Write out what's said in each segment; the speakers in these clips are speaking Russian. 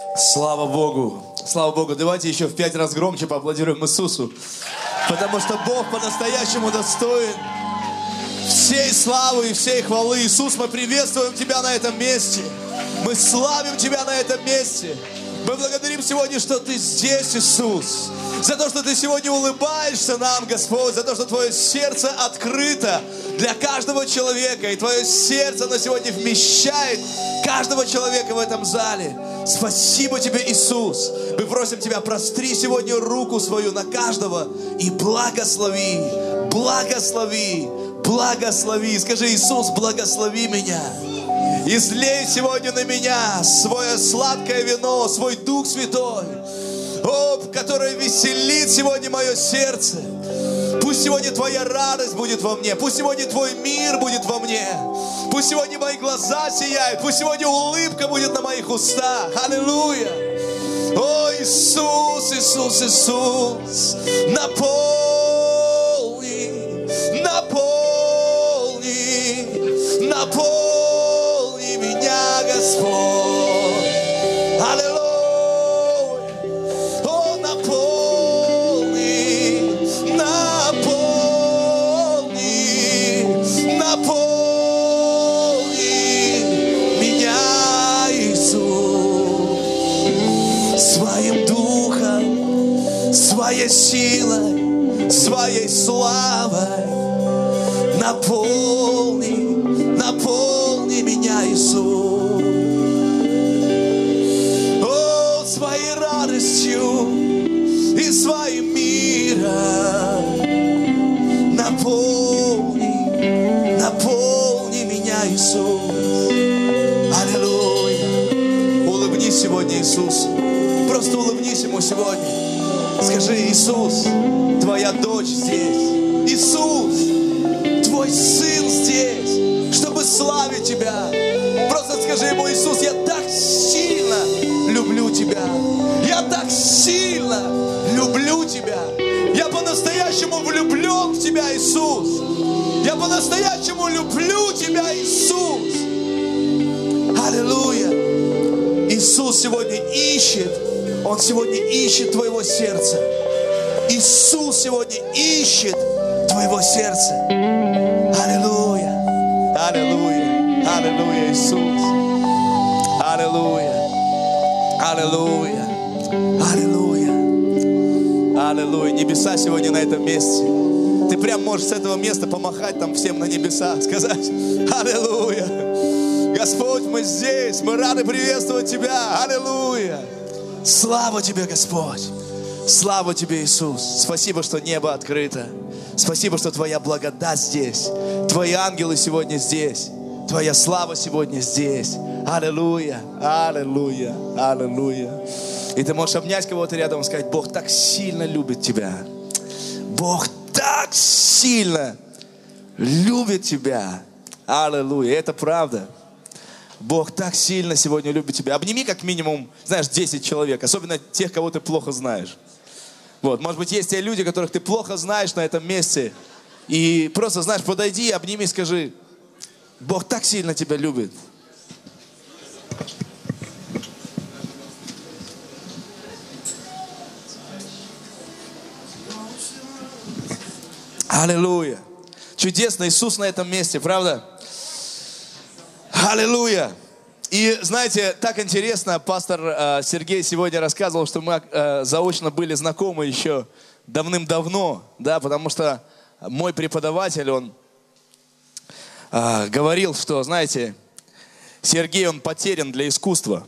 Слава Богу! Слава Богу! Давайте еще в 5 раз громче поаплодируем Иисусу. Потому что Бог по-настоящему достоин всей славы и всей хвалы. Иисус, мы приветствуем Тебя на этом месте. Мы славим Тебя на этом месте. Мы благодарим сегодня, что Ты здесь, Иисус. За то, что Ты сегодня улыбаешься нам, Господь. За то, что Твое сердце открыто для каждого человека. И Твое сердце на сегодня вмещает каждого человека в этом зале. Спасибо Тебе, Иисус. Мы просим Тебя, простри сегодня руку свою на каждого и благослови, благослови, благослови. Скажи: Иисус, благослови меня. Излей сегодня на меня свое сладкое вино, свой Дух Святой, который веселит сегодня мое сердце. Пусть сегодня Твоя радость будет во мне. Пусть сегодня Твой мир будет во мне. Пусть сегодня мои глаза сияют. Пусть сегодня улыбка будет на моих устах. Аллилуйя. О, Иисус, Иисус, Иисус, наполни, наполни, наполни меня, Господь. Аллилуйя. О, наполни, наполни, наполни меня, Иисус, своим духом, своей силой, своей славой. Наполни, наполни меня, Иисус. О, своей радостью и своим миром. Наполни, наполни меня, Иисус. Аллилуйя. Улыбнись сегодня Иисусу. Просто улыбнись Ему сегодня. Скажи: Иисус, Твоя дочь здесь. Иисус, Твой Сын здесь, чтобы славить Тебя. Просто скажи Ему: Иисус, я так сильно люблю Тебя. Я так сильно люблю Тебя. Я по-настоящему влюблен в Тебя, Иисус. Я по-настоящему люблю Тебя, Иисус. Аллилуйя. Иисус сегодня ищет. Он сегодня ищет твоего сердца. Иисус сегодня ищет твоего сердца. Аллилуйя. Аллилуйя. Аллилуйя, Иисус. Аллилуйя. Аллилуйя. Аллилуйя. Аллилуйя. Небеса сегодня на этом месте. Ты прям можешь с этого места помахать там всем на небеса, сказать: Аллилуйя. Господь, мы здесь, мы рады приветствовать Тебя. Аллилуйя. Слава Тебе, Господь. Слава Тебе, Иисус. Спасибо, что небо открыто. Спасибо, что Твоя благодать здесь. Твои ангелы сегодня здесь. Твоя слава сегодня здесь. Аллилуйя. Аллилуйя. Аллилуйя. И ты можешь обнять кого-то рядом и сказать: Бог так сильно любит тебя. Бог так сильно любит тебя. Аллилуйя. Это правда. Бог так сильно сегодня любит тебя. Обними как минимум, знаешь, 10 человек. Особенно тех, кого ты плохо знаешь. Вот, может быть, есть те люди, которых ты плохо знаешь на этом месте. И просто, знаешь, подойди, обними, скажи: Бог так сильно тебя любит. Аллилуйя. Чудесно, Иисус на этом месте, правда? Аллилуйя. И знаете, так интересно, пастор Сергей сегодня рассказывал, что мы заочно были знакомы еще давным-давно, да, потому что мой преподаватель, он говорил, что, знаете, Сергей, он потерян для искусства.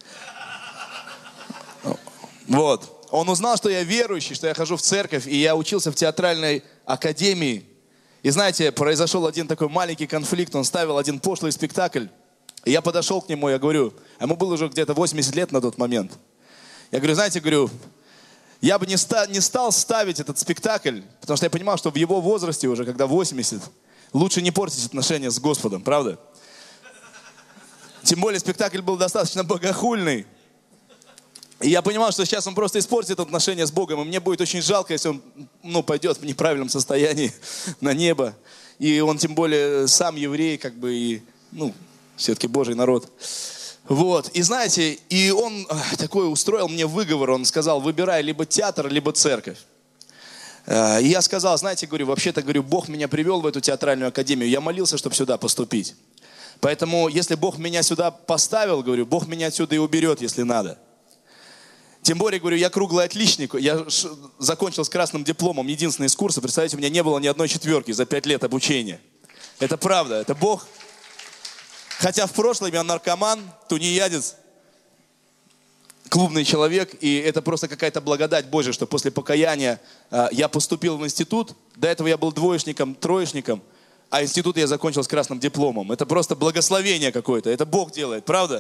Вот. Он узнал, что я верующий, что я хожу в церковь, и я учился в театральной академии. И знаете, произошел один такой маленький конфликт, он ставил один пошлый спектакль. И я подошел к нему, я говорю, а ему было уже где-то 80 лет на тот момент. Я говорю: знаете, говорю, я бы не стал ставить этот спектакль, потому что я понимал, что в его возрасте уже, когда 80, лучше не портить отношения с Господом, правда? Тем более спектакль был достаточно богохульный. И я понимал, что сейчас он просто испортит отношения с Богом, и мне будет очень жалко, если он пойдет в неправильном состоянии на небо. И он тем более сам еврей, как бы, и, все-таки Божий народ. Вот, и знаете, и он такой устроил мне выговор, он сказал, выбирай либо театр, либо церковь. И я сказал, знаете, говорю, вообще-то, говорю, Бог меня привел в эту театральную академию, я молился, чтобы сюда поступить. Поэтому, если Бог меня сюда поставил, говорю, Бог меня отсюда и уберет, если надо. Тем более, говорю, я круглый отличник, я закончил с красным дипломом, единственный из курса, представляете, у меня не было ни одной четверки за 5 лет обучения. Это правда, это Бог. Хотя в прошлом я наркоман, тунеядец, клубный человек, и это просто какая-то благодать Божья, что после покаяния я поступил в институт, до этого я был двоечником, троечником, а институт я закончил с красным дипломом. Это просто благословение какое-то, это Бог делает, правда?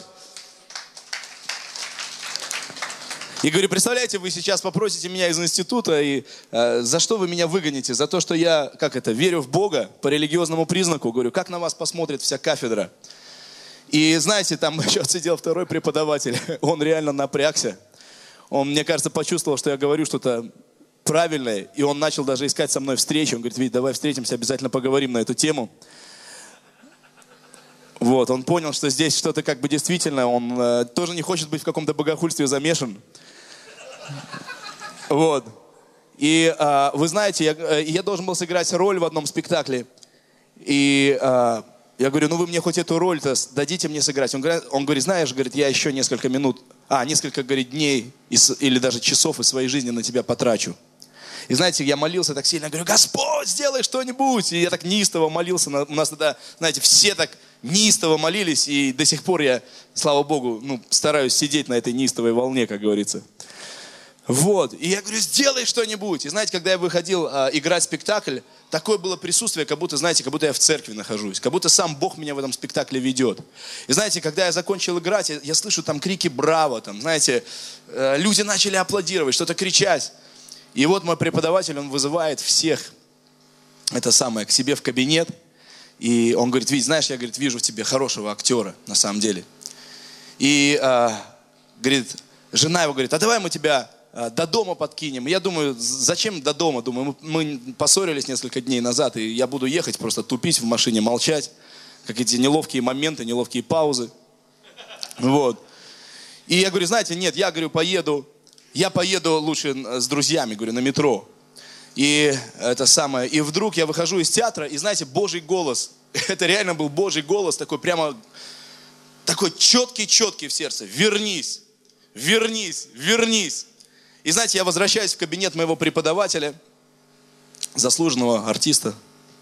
И говорю, представляете, вы сейчас попросите меня из института, и за что вы меня выгоните? За то, что я, верю в Бога по религиозному признаку. Говорю, как на вас посмотрит вся кафедра? И знаете, там еще сидел второй преподаватель, он реально напрягся. Он, мне кажется, почувствовал, что я говорю что-то правильное, и он начал даже искать со мной встречу. Он говорит, Вить, давай встретимся, обязательно поговорим на эту тему. Вот, он понял, что здесь что-то действительно, он тоже не хочет быть в каком-то богохульстве замешан. Вот. И вы знаете, я должен был сыграть роль в одном спектакле. И я говорю, ну вы мне хоть эту роль-то дадите мне сыграть. Он говорит, знаешь, говорит, я еще несколько дней или даже часов из своей жизни на тебя потрачу. И знаете, я молился так сильно, говорю, Господь, сделай что-нибудь. И я так неистово молился. У нас тогда, знаете, все так неистово молились. И до сих пор я, слава Богу, стараюсь сидеть на этой неистовой волне, как говорится. Вот. И я говорю, сделай что-нибудь. И знаете, когда я выходил играть спектакль, такое было присутствие, как будто я в церкви нахожусь. Как будто сам Бог меня в этом спектакле ведет. И знаете, когда я закончил играть, я слышу там крики «Браво!», там, знаете, люди начали аплодировать, что-то кричать. И вот мой преподаватель, он вызывает всех к себе в кабинет. И он говорит, Вить, знаешь, я, говорит, вижу в тебе хорошего актера, на самом деле. И, говорит, жена его говорит, а давай мы тебя до дома подкинем. И я думаю, зачем до дома? Думаю, мы поссорились несколько дней назад, и я буду ехать, просто тупить в машине, молчать. Как эти неловкие моменты, неловкие паузы. Вот. И я говорю, знаете, нет, я, говорю, поеду лучше с друзьями, говорю, на метро. И и вдруг я выхожу из театра, и знаете, Божий голос, это реально был Божий голос, такой прямо, такой четкий в сердце. Вернись, вернись, вернись. И знаете, я возвращаюсь в кабинет моего преподавателя, заслуженного артиста.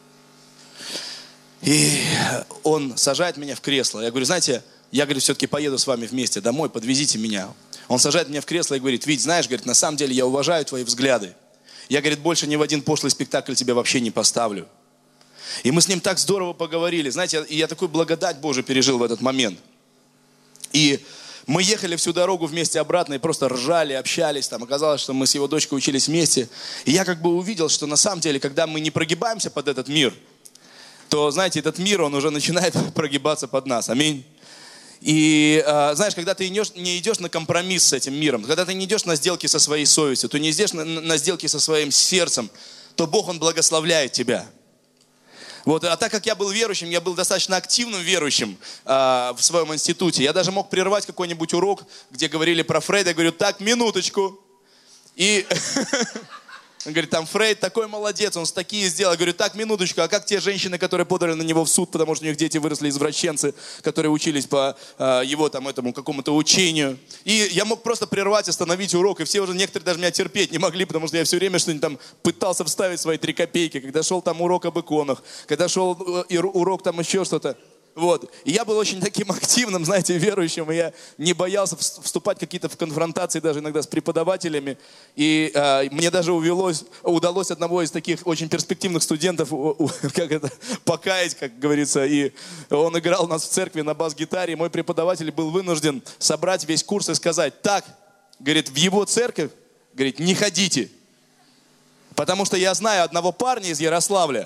И он сажает меня в кресло. Я говорю, знаете, я, говорю, все-таки поеду с вами вместе домой, подвезите меня. Он сажает меня в кресло и говорит, Вить, знаешь, говорит, на самом деле я уважаю твои взгляды. Я, говорит, больше ни в один пошлый спектакль тебя вообще не поставлю. И мы с ним так здорово поговорили. Знаете, и я такую благодать Божию пережил в этот момент. И мы ехали всю дорогу вместе обратно и просто ржали, общались. Там оказалось, что мы с его дочкой учились вместе. И я увидел, что на самом деле, когда мы не прогибаемся под этот мир, то, знаете, этот мир, он уже начинает прогибаться под нас. Аминь. И знаешь, когда ты не идешь на компромисс с этим миром, когда ты не идешь на сделки со своей совестью, ты не идешь на сделки со своим сердцем, то Бог, Он благословляет тебя. Вот. А так как я был верующим, я был достаточно активным верующим в своем институте. Я даже мог прервать какой-нибудь урок, где говорили про Фрейда. Я говорю, так, минуточку. И он говорит, там Фрейд такой молодец, он такие сделал. Я говорю, так, минуточку, а как те женщины, которые подали на него в суд, потому что у них дети выросли извращенцы, которые учились по его этому какому-то учению. И я мог просто прервать, остановить урок, и все уже, некоторые даже меня терпеть не могли, потому что я все время что-нибудь там пытался вставить свои 3 копейки, когда шел там урок об иконах, когда шел урок там еще что-то. Вот. И я был очень таким активным, знаете, верующим, и я не боялся вступать какие-то в конфронтации даже иногда с преподавателями. И мне даже удалось одного из таких очень перспективных студентов покаять, как говорится. И он играл у нас в церкви на бас-гитаре, и мой преподаватель был вынужден собрать весь курс и сказать, так, говорит, в его церковь, говорит, не ходите. Потому что я знаю одного парня из Ярославля.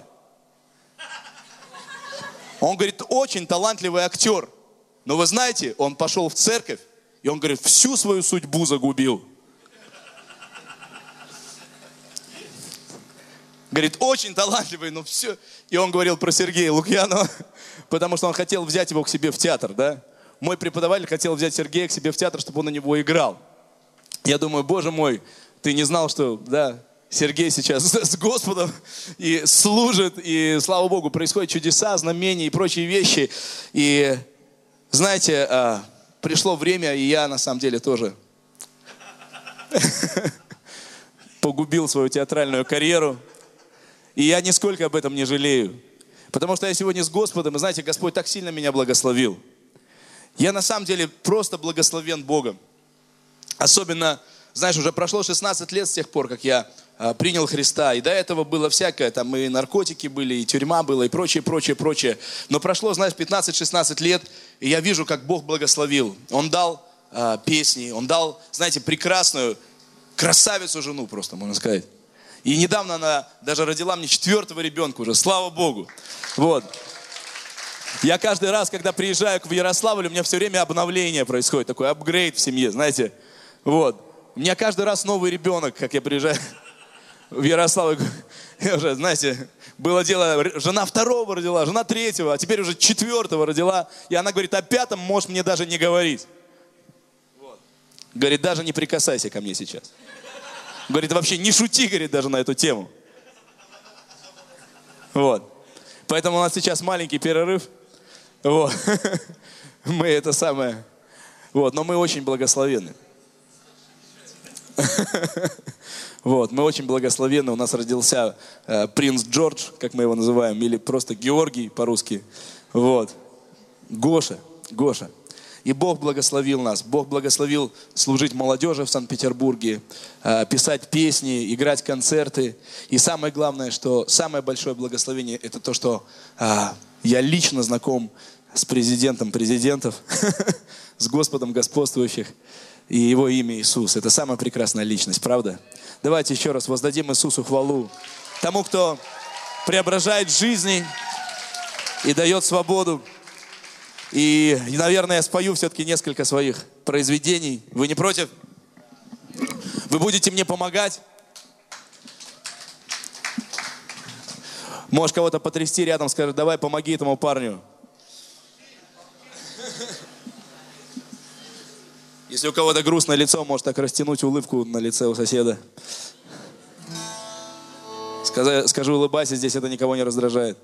Он, говорит, очень талантливый актер. Но вы знаете, он пошел в церковь, и он, говорит, всю свою судьбу загубил. Говорит, очень талантливый, но все. И он говорил про Сергея Лукьянова, потому что он хотел взять его к себе в театр, да. мой преподаватель хотел взять Сергея к себе в театр, чтобы он на него играл. Я думаю, Боже мой, ты не знал, что, да, Сергей сейчас с Господом и служит, и, слава Богу, происходят чудеса, знамения и прочие вещи. И, знаете, пришло время, и я, на самом деле, тоже погубил свою театральную карьеру. И я нисколько об этом не жалею. Потому что я сегодня с Господом, и знаете, Господь так сильно меня благословил. Я на самом деле просто благословен Богом. Особенно, знаешь, уже прошло 16 лет с тех пор, как я принял Христа. И до этого было всякое, там и наркотики были, и тюрьма была, и прочее, прочее, прочее. Но прошло, знаешь, 15-16 лет, и я вижу, как Бог благословил. Он дал песни, Он дал, знаете, прекрасную, красавицу жену просто, можно сказать. И недавно она даже родила мне 4-го ребенка уже, слава Богу. Вот. Я каждый раз, когда приезжаю в Ярославль, у меня все время обновление происходит, такой апгрейд в семье, знаете. Вот. У меня каждый раз новый ребенок, как я приезжаю в Ярославль. Уже, знаете, было дело, жена 2-го родила, жена 3-го, а теперь уже 4-го родила. И она говорит, о 5-м можешь мне даже не говорить. Вот. Говорит, даже не прикасайся ко мне сейчас. Говорит, вообще не шути, говорит, даже на эту тему. Вот. Поэтому у нас сейчас маленький перерыв. Вот. Мы это самое. Вот. Но мы очень благословенны. Вот. Мы очень благословенны. У нас родился принц Джордж, как мы его называем, или просто Георгий по-русски. Вот. Гоша. И Бог благословил нас. Бог благословил служить молодежи в Санкт-Петербурге, писать песни, играть концерты. И самое главное, что самое большое благословение, это то, что я лично знаком с президентом президентов, с Господом господствующих, и Его имя Иисус. Это самая прекрасная личность, правда? Давайте еще раз воздадим Иисусу хвалу. Тому, кто преображает жизни и дает свободу. И, наверное, я спою все-таки несколько своих произведений. Вы не против? Вы будете мне помогать? Можешь кого-то потрясти рядом, скажешь, давай помоги этому парню. Если у кого-то грустное лицо, может так растянуть улыбку на лице у соседа. Скажу, улыбайся, здесь это никого не раздражает.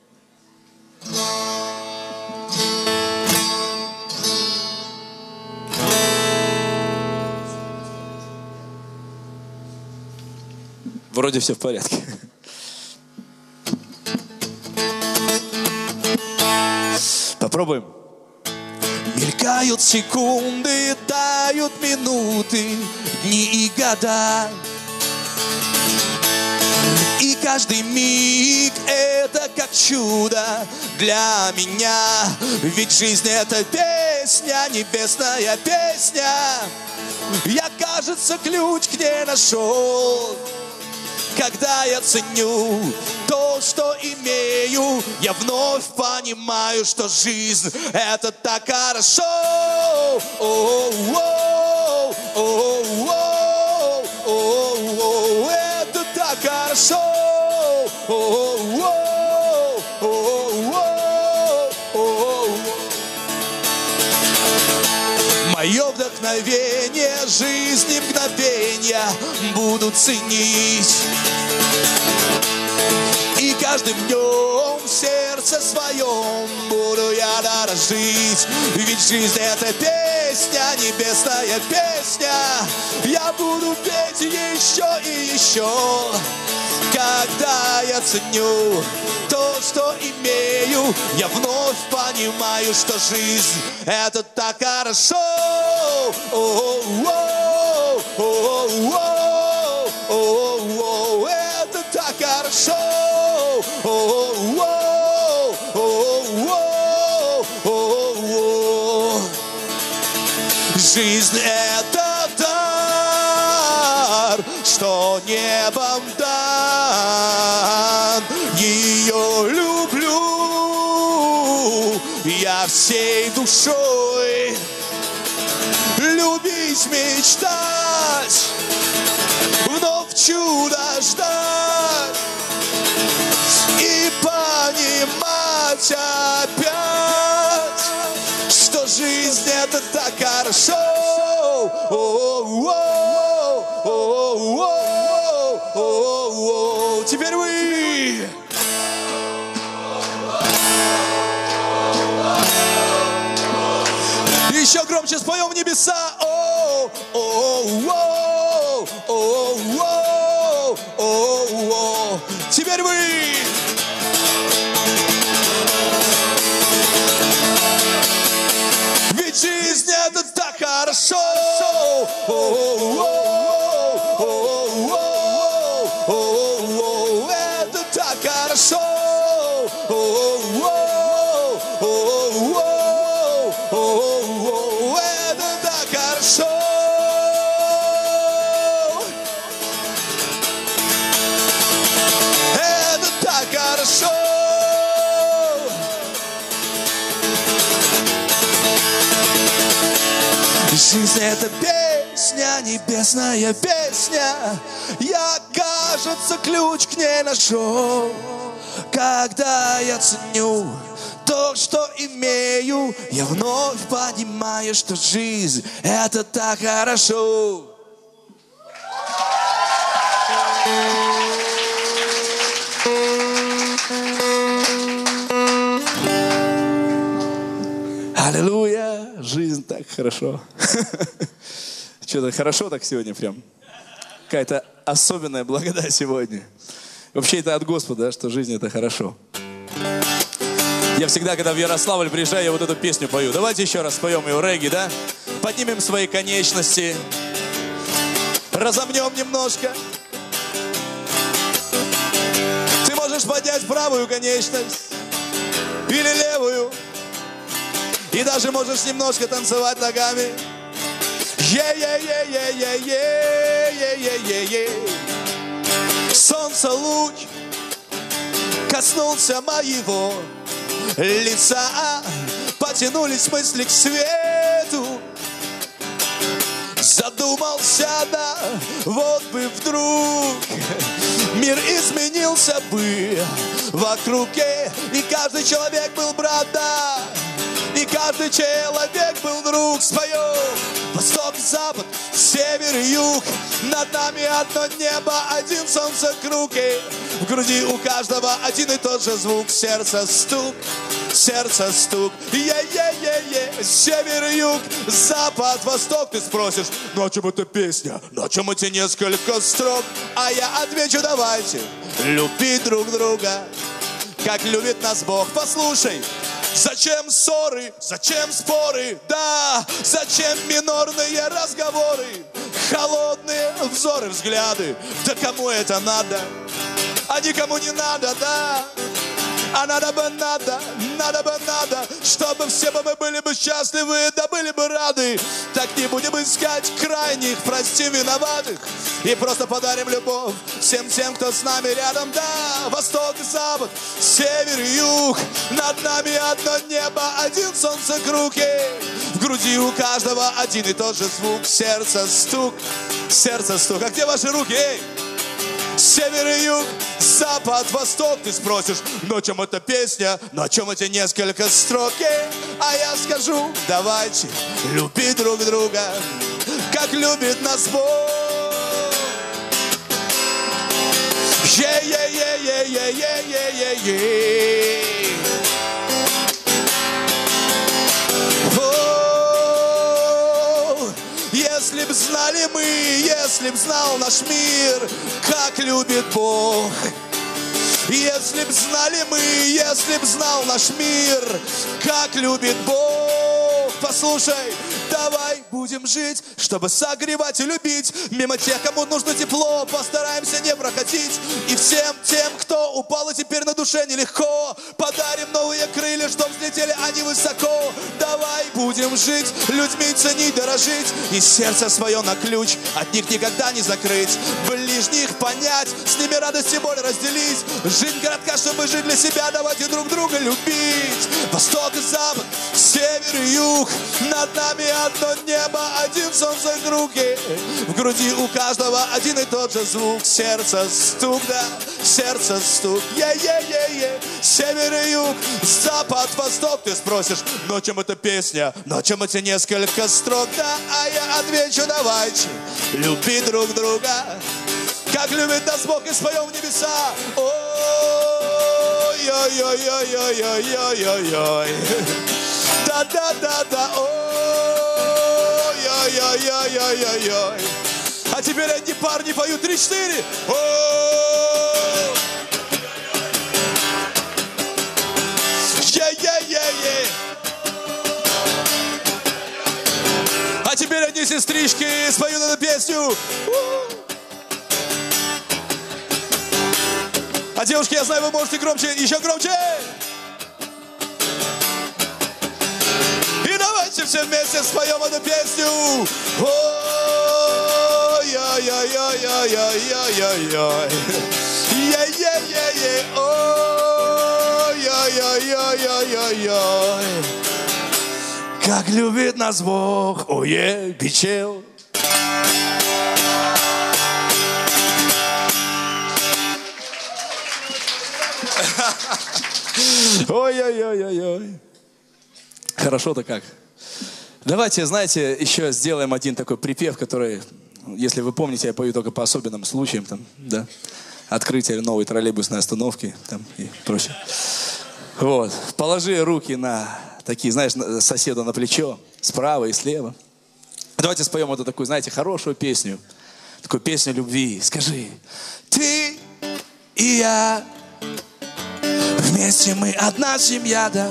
Вроде все в порядке. Попробуем. Мелькают секунды, тают минуты, дни и года. И каждый миг это как чудо для меня. Ведь жизнь это песня, небесная песня. Я, кажется, ключ к ней нашел. Когда я ценю то, что имею, я вновь понимаю, что жизнь — это так хорошо. Это так хорошо. Мое вдохновение, жизни мгновения буду ценить. И каждым днем в сердце своем буду я дорожить. Ведь жизнь это песня, небесная песня. Я буду петь еще и еще. Когда я ценю то, что имею, я вновь понимаю, что жизнь это так хорошо. Это так хорошо. Жизнь это дар, что небом дан. Ее люблю я всей душой. Любить, мечтать, вновь чудо ждать и понимать опять, что жизнь хорошо. Теперь вы. Еще громче споем в небеса. Теперь вы. Ведь жизнь это так хорошо. Это так хорошо. Это так хорошо. Это так хорошо. Жизнь это песня, небесная песня. Я, кажется, ключ к ней нашел. Когда я ценю то, что имею, я вновь понимаю, что жизнь это так хорошо. Аллилуйя, жизнь так хорошо. Что-то хорошо так сегодня прям. Какая-то особенная благодать сегодня. Вообще это от Господа, что жизнь это хорошо. Я всегда, когда в Ярославль приезжаю, я вот эту песню пою. Давайте еще раз споем ее, регги, да? Поднимем свои конечности. Разомнем немножко. Ты можешь поднять правую конечность или левую. И даже можешь немножко танцевать ногами. Солнце луч коснулся моего лица. Потянулись мысли к свету. Задумался, да, вот бы вдруг мир изменился бы вокруг. И каждый человек был брат, да. И каждый человек был друг. Споем. Восток и запад, север и юг. Над нами одно небо, один солнце круг. И в груди у каждого один и тот же звук. Сердце стук, сердце стук. Север и юг, запад, восток. Ты спросишь, ну о чем эта песня? Ну о чем эти несколько строк? А я отвечу, давайте любить друг друга, как любит нас Бог. Послушай. Зачем ссоры, зачем споры, да, зачем минорные разговоры, холодные взоры, взгляды, да кому это надо, а никому не надо, да, а надо бы надо, чтобы все бы мы были бы счастливы, да были бы рады. Так не будем искать крайних, простим виноватых и просто подарим любовь всем тем, кто с нами рядом, да. Восток и запад, север и юг, над нами одно небо, один солнце круг. В груди у каждого один и тот же звук. Сердце стук, сердце стук. А где ваши руки, эй? Север и юг, запад, восток. Ты спросишь, ну о чем эта песня, ну о чем эти несколько строк? А я скажу, давайте любить друг друга, как любит нас Бог. Если б знали мы, если б знал наш мир, как любит Бог. Если б знали мы, если б знал наш мир, как любит Бог. Послушай, давай будем жить, чтобы согревать и любить. Мимо тех, кому нужно тепло, постараемся не проходить. И всем тем, кто упал и теперь на душе нелегко, подарим новые крылья, чтоб взлетели они высоко. Давай будем жить, людьми ценить, дорожить, и сердце свое на ключ от них никогда не закрыть. Ближних понять, с ними радость и боль разделить. Жизнь коротка, чтобы жить для себя, давайте друг друга любить. Восток и запад, север и юг, над нами одно небо, один солнце круги. В груди у каждого один и тот же звук. Сердце стук, да, сердце стук. Е-е-е-е, север и юг, запад, восток. Ты спросишь, но чем эта песня? Но чем эти несколько строк? Да, а я отвечу, давайте любить друг друга, как любит нас Бог, и споем в небеса. Ой-ой-ой-ой-ой-ой-ой-ой. Да-да-да-да. Ой-ой-ой-ой-ой-ой. А теперь одни парни поют 3-4. Е-е-е-е. А теперь одни сестрички споют эту песню. А девушки, я знаю, вы можете громче, еще громче. И давайте все вместе споем эту песню. Ой-ой-ой-ой-ой-ой-ой-ой. Е-е-е-е. Ой-ой-ой-ой-ой-ой-ой. Как любит нас Бог. Ой, бичел. Ой-ой-ой-ой-ой. Хорошо-то как. Давайте, знаете, еще сделаем один такой припев, который, если вы помните, я пою только по особенным случаям, там, да, открытие новой троллейбусной остановки, там, и прочее. Вот. Положи руки на такие, знаешь, соседу на плечо, справа и слева. Давайте споем эту такую, знаете, хорошую песню, такую песню любви. Скажи: ты и я, вместе мы одна семья, да.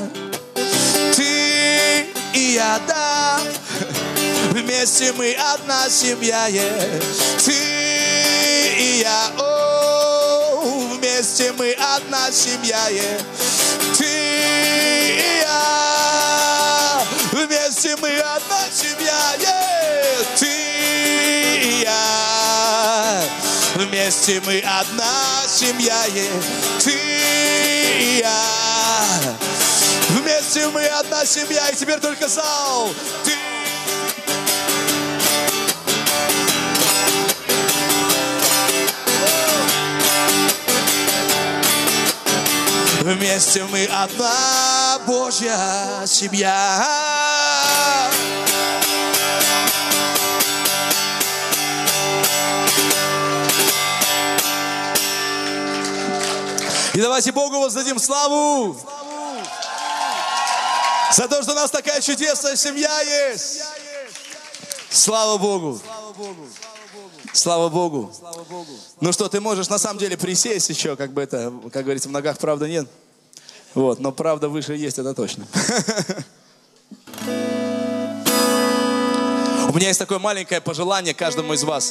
Ты и я, да. Вместе мы одна семья, Ты и я, вместе мы одна семья, Ты и я. Вместе мы одна семья, Ты и я. Вместе мы одна семья, Ты и я. Вместе мы одна семья, и теперь только зал. Ты. Вместе мы одна Божья семья. И давайте Богу воздадим славу за то, что у нас такая чудесная семья есть. Слава Богу. Слава Богу. Ну что, ты можешь на самом деле присесть еще, как бы это, как говорится, в ногах правды нет. Вот, но правда выше есть, это точно. У меня есть такое маленькое пожелание каждому из вас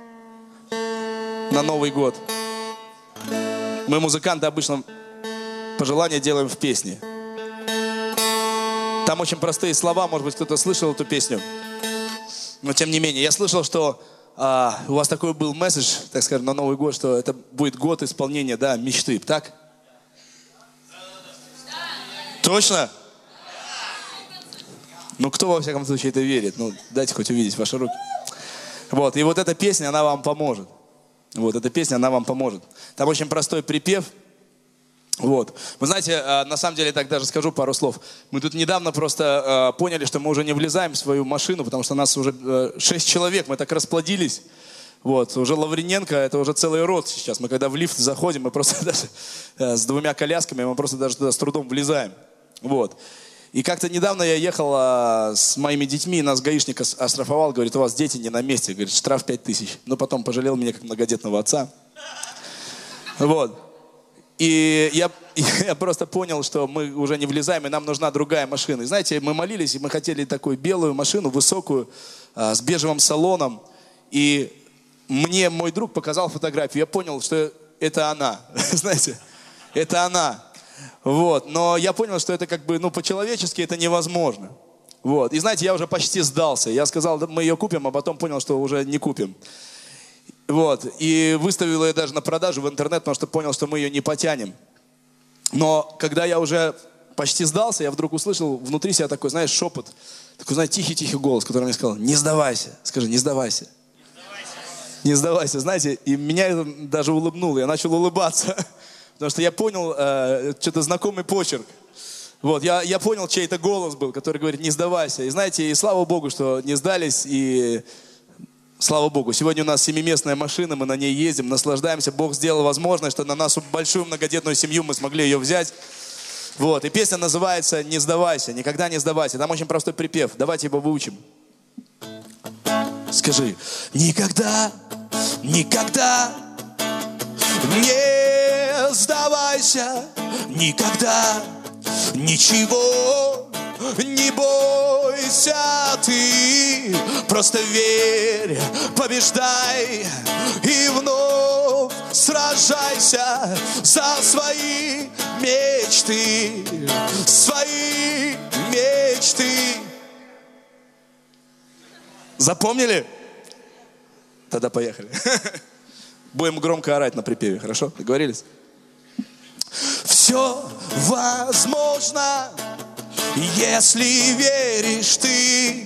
на Новый год. Мы, музыканты, обычно пожелания делаем в песне. Там очень простые слова, может быть, кто-то слышал эту песню. Но тем не менее, я слышал, что у вас такой был месседж, так скажем, на Новый год, что это будет год исполнения, да, мечты, так? Точно? Ну, кто во всяком случае это верит? Ну, дайте хоть увидеть ваши руки. Вот, и вот эта песня, она вам поможет. Вот, эта песня, она вам поможет. Там очень простой припев. Вот. Вы знаете, на самом деле, так даже скажу пару слов. Мы тут недавно просто поняли, что мы уже не влезаем в свою машину, потому что нас уже 6 человек, мы так расплодились. Вот. Уже Лавриненко, это уже целый род сейчас. Мы когда в лифт заходим, мы просто даже с 2 колясками, мы просто даже туда с трудом влезаем. Вот. И как-то недавно я ехал с моими детьми, и нас гаишник оштрафовал, говорит: у вас дети не на месте, говорит, штраф 5000. Но потом пожалел меня как многодетного отца. Вот. И я просто понял, что мы уже не влезаем, и нам нужна другая машина. И знаете, мы молились, и мы хотели такую белую машину, высокую, с бежевым салоном. И мне мой друг показал фотографию, я понял, что это она. Знаете, это она. Вот. Но я понял, что это как бы, ну, по-человечески это невозможно. Вот. И знаете, я уже почти сдался. Я сказал, да, мы ее купим, а потом понял, что уже не купим. Вот. И выставил ее даже на продажу в интернет, потому что понял, что мы ее не потянем. Но когда я уже почти сдался, я вдруг услышал внутри себя такой, знаешь, шепот. Такой, знаешь, тихий-тихий голос, который мне сказал: не сдавайся. Скажи: не сдавайся. Не сдавайся. Знаете, и меня это даже улыбнуло. Я начал улыбаться, потому что я понял что-то знакомый почерк. Вот, я понял, чей это голос был, который говорит: не сдавайся. И знаете, и слава Богу, что не сдались, и слава Богу. Сегодня у нас 7-местная машина, мы на ней ездим, наслаждаемся. Бог сделал возможное, что на нашу большую многодетную семью мы смогли ее взять. Вот, и песня называется «Не сдавайся», «Никогда не сдавайся». Там очень простой припев, давайте его выучим. Скажи: никогда, никогда не сдавайся, никогда ничего не бойся ты, просто верь, побеждай и вновь сражайся за свои мечты, свои мечты. Запомнили? Тогда поехали. Будем громко орать на припеве, хорошо? Договорились? Все возможно, если веришь ты.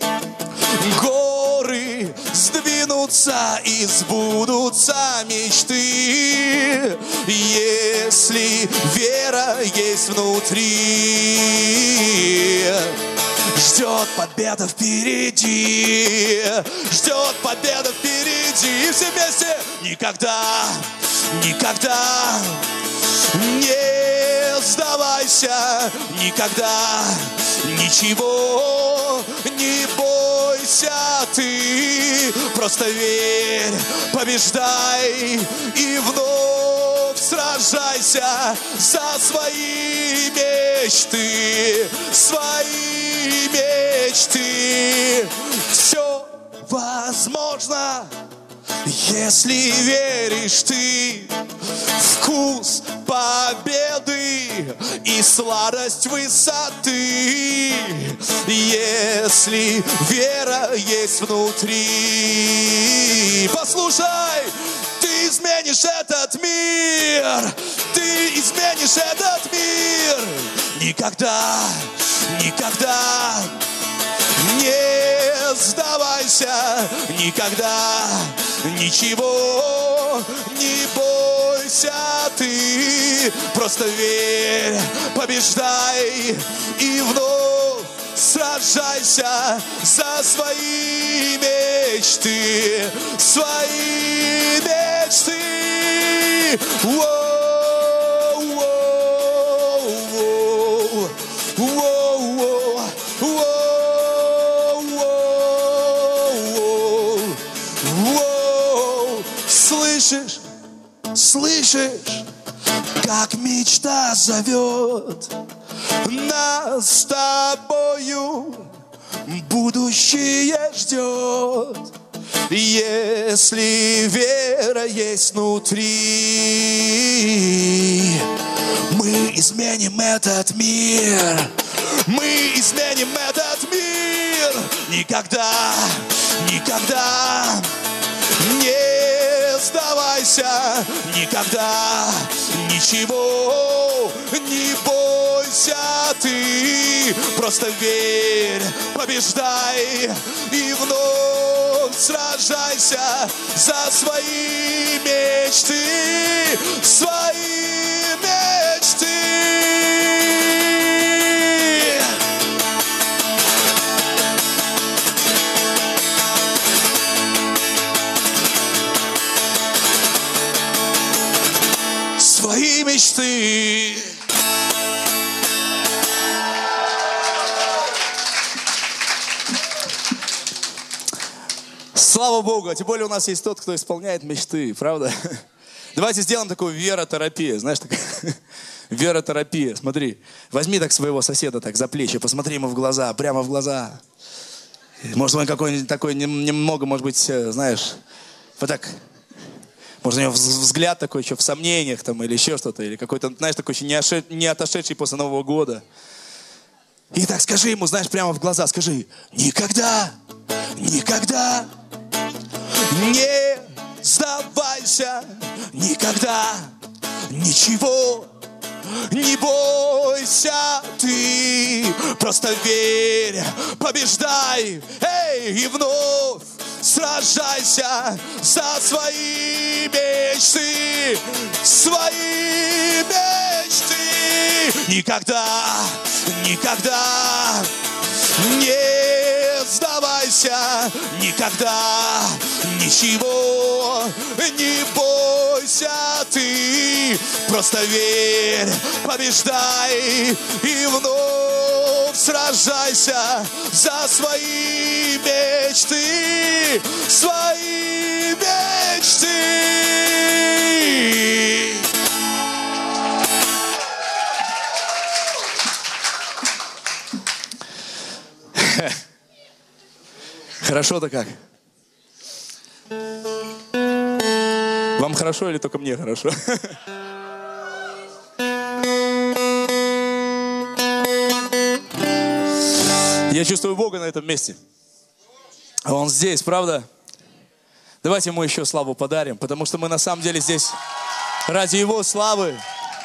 Горы сдвинутся и сбудутся мечты, если вера есть внутри. Ждет победа впереди, ждет победа впереди. И все вместе: никогда, никогда не сдавайся, никогда ничего не бойся ты, просто верь, побеждай и вновь сражайся за свои мечты, свои мечты. Все возможно, если веришь ты. Вкус победы и сладость высоты, если вера есть внутри. Послушай, ты изменишь этот мир, ты изменишь этот мир. Никогда, никогда не сдавайся, никогда ничего не бойся ты, просто верь, побеждай и вновь сражайся за свои мечты, свои мечты. Слышишь, слышишь, как мечта зовет нас с тобою, будущее ждет, если вера есть внутри. Мы изменим этот мир, мы изменим этот мир. Никогда, никогда не сдавайся, никогда ничего не бойся ты, просто верь, побеждай и вновь сражайся за свои мечты, свои мечты. Свои мечты. Слава Богу, а тем более у нас есть тот, кто исполняет мечты, правда? Давайте сделаем такую веротерапию, знаешь, такая веротерапия. Смотри, возьми так своего соседа так за плечи, посмотри ему в глаза, прямо в глаза. Может, он какой-нибудь такой немного, может быть, знаешь, вот так. Может, у него взгляд такой еще в сомнениях там, или еще что-то, или какой-то, знаешь, такой еще не отошедший после Нового года. И так скажи ему, знаешь, прямо в глаза, скажи: никогда, никогда не сдавайся, никогда ничего не бойся ты, просто верь, побеждай, эй, и вновь сражайся за свои мечты, свои мечты. Никогда, никогда не сдавайся, никогда ничего не бойся ты, просто верь, побеждай и вновь сражайся за свои мечты, свои мечты. Хорошо-то как? Вам хорошо или только мне хорошо? Я чувствую Бога на этом месте. Он здесь, правда? Давайте ему еще славу подарим, потому что мы на самом деле здесь ради его славы.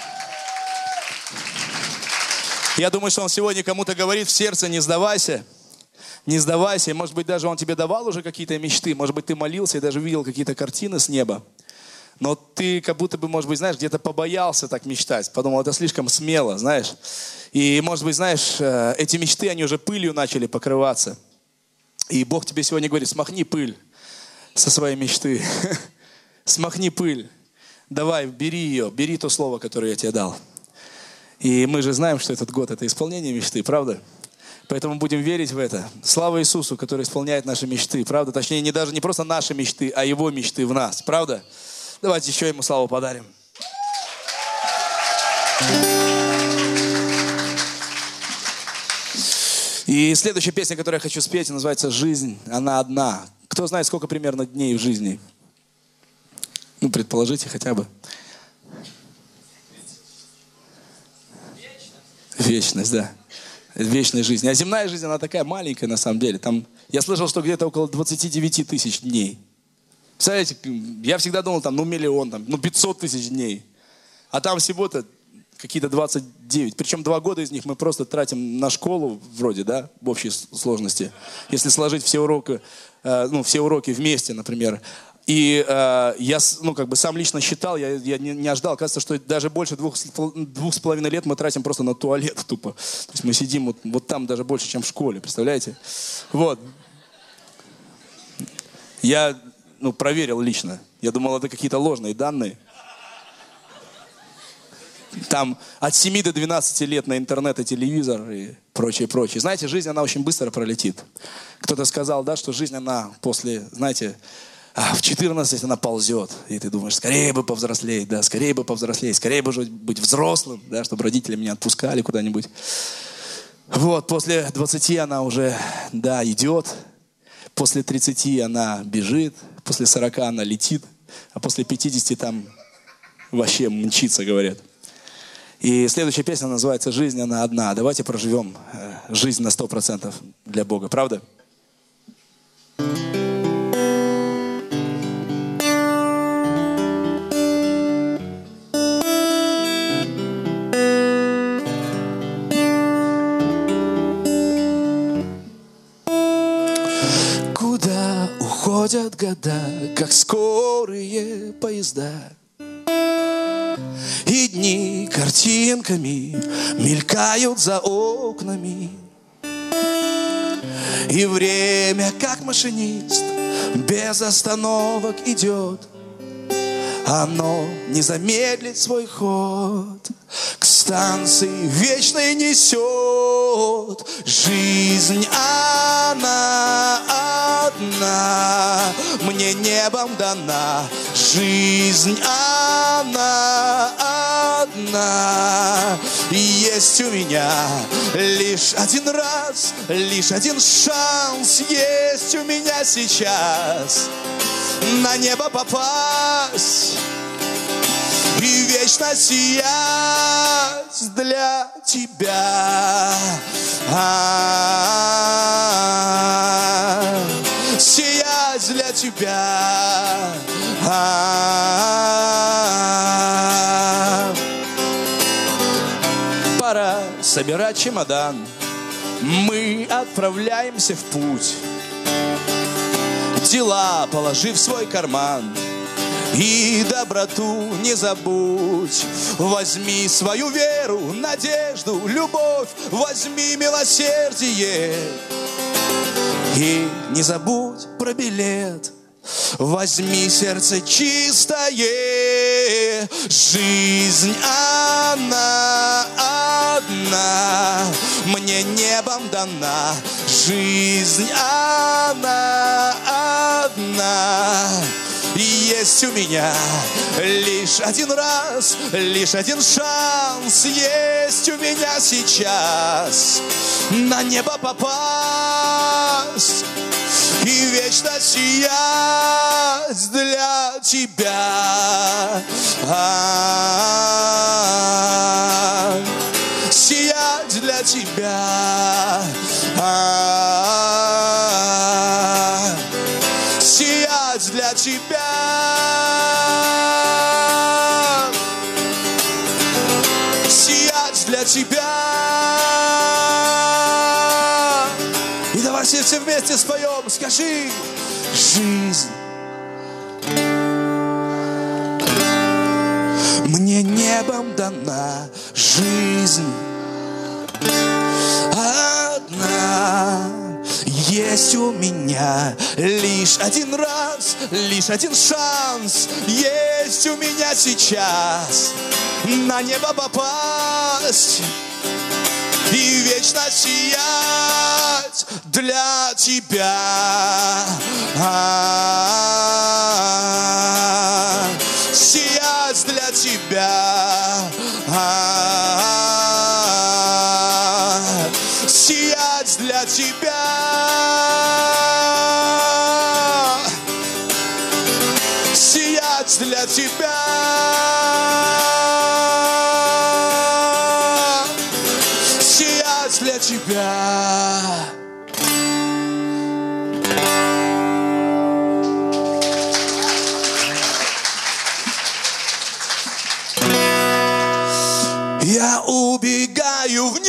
Я думаю, что он сегодня кому-то говорит в сердце: не сдавайся. Не сдавайся. Может быть, даже он тебе давал уже какие-то мечты. Может быть, ты молился и даже видел какие-то картины с неба. Но ты как будто бы, может быть, знаешь, где-то побоялся так мечтать. Подумал, это слишком смело, знаешь. И, может быть, знаешь, эти мечты, они уже пылью начали покрываться. И Бог тебе сегодня говорит: смахни пыль со своей мечты. Смахни пыль. Давай, бери ее, бери то слово, которое я тебе дал. И мы же знаем, что этот год — это исполнение мечты, правда? Поэтому будем верить в это. Слава Иисусу, который исполняет наши мечты, правда? Точнее, даже не просто наши мечты, а Его мечты в нас, правда? Давайте еще Ему славу подарим. И следующая песня, которую я хочу спеть, называется «Жизнь, она одна». Кто знает, сколько примерно дней в жизни? Ну, предположите хотя бы. Вечность, да. Вечная жизнь. А земная жизнь, она такая маленькая на самом деле. Там, я слышал, что где-то около 29 тысяч дней. Представляете, я всегда думал, там, миллион, 500 тысяч дней. А там всего-то какие-то 29. Причем 2 года из них мы просто тратим на школу, вроде, да, в общей сложности. Если сложить все уроки, все уроки вместе, например. И я, сам лично считал, я не ожидал. Оказывается, что даже больше 2,5 лет мы тратим просто на туалет тупо. То есть мы сидим вот там даже больше, чем в школе, представляете? Вот. Я, проверил лично. Я думал, это какие-то ложные данные. Там от 7 до 12 лет на интернет и телевизор и прочее, прочее. Знаете, жизнь, она очень быстро пролетит. Кто-то сказал, да, что жизнь, она после, знаете... в 14 она ползет, и ты думаешь, скорее бы повзрослеть, да, скорее бы повзрослеть, скорее бы быть взрослым, да, чтобы родители меня отпускали куда-нибудь. Вот, после 20 она уже, да, идет, после 30 она бежит, после 40 она летит, а после 50 там вообще мчится, говорят. И следующая песня называется «Жизнь, она одна». Давайте проживем жизнь на 100% для Бога, правда? Куда уходят года, как скорые поезда, и дни картинками мелькают за окнами, и время, как машинист, без остановок идет. Оно не замедлит свой ход, к станции вечной несет. Жизнь, она одна, мне небом дана. Жизнь, она одна, и есть у меня лишь один раз, лишь один шанс есть у меня сейчас на небо попасть и вечно сиять для тебя. Сиять для тебя. собирать чемодан. Мы отправляемся в путь, дела положив в свой карман. И доброту не забудь. Возьми свою веру, надежду, любовь. Возьми милосердие. И не забудь про билет. Возьми сердце чистое. Жизнь она одна, мне небом дана. Жизнь она одна. И есть у меня лишь один раз, лишь один шанс. Есть у меня сейчас на небо попасть и вечно сиять для тебя. Сиять для тебя. Сиять для тебя. Сиять для тебя. И давай все вместе споем. Скажи: жизнь мне небом дана. Жизнь одна. Есть у меня лишь один раз, лишь один шанс. Есть у меня сейчас на небо попасть и вечно сиять для тебя. Сиять для тебя. Сиять для тебя. Сиять для тебя. Сиять для тебя. Я убегаю в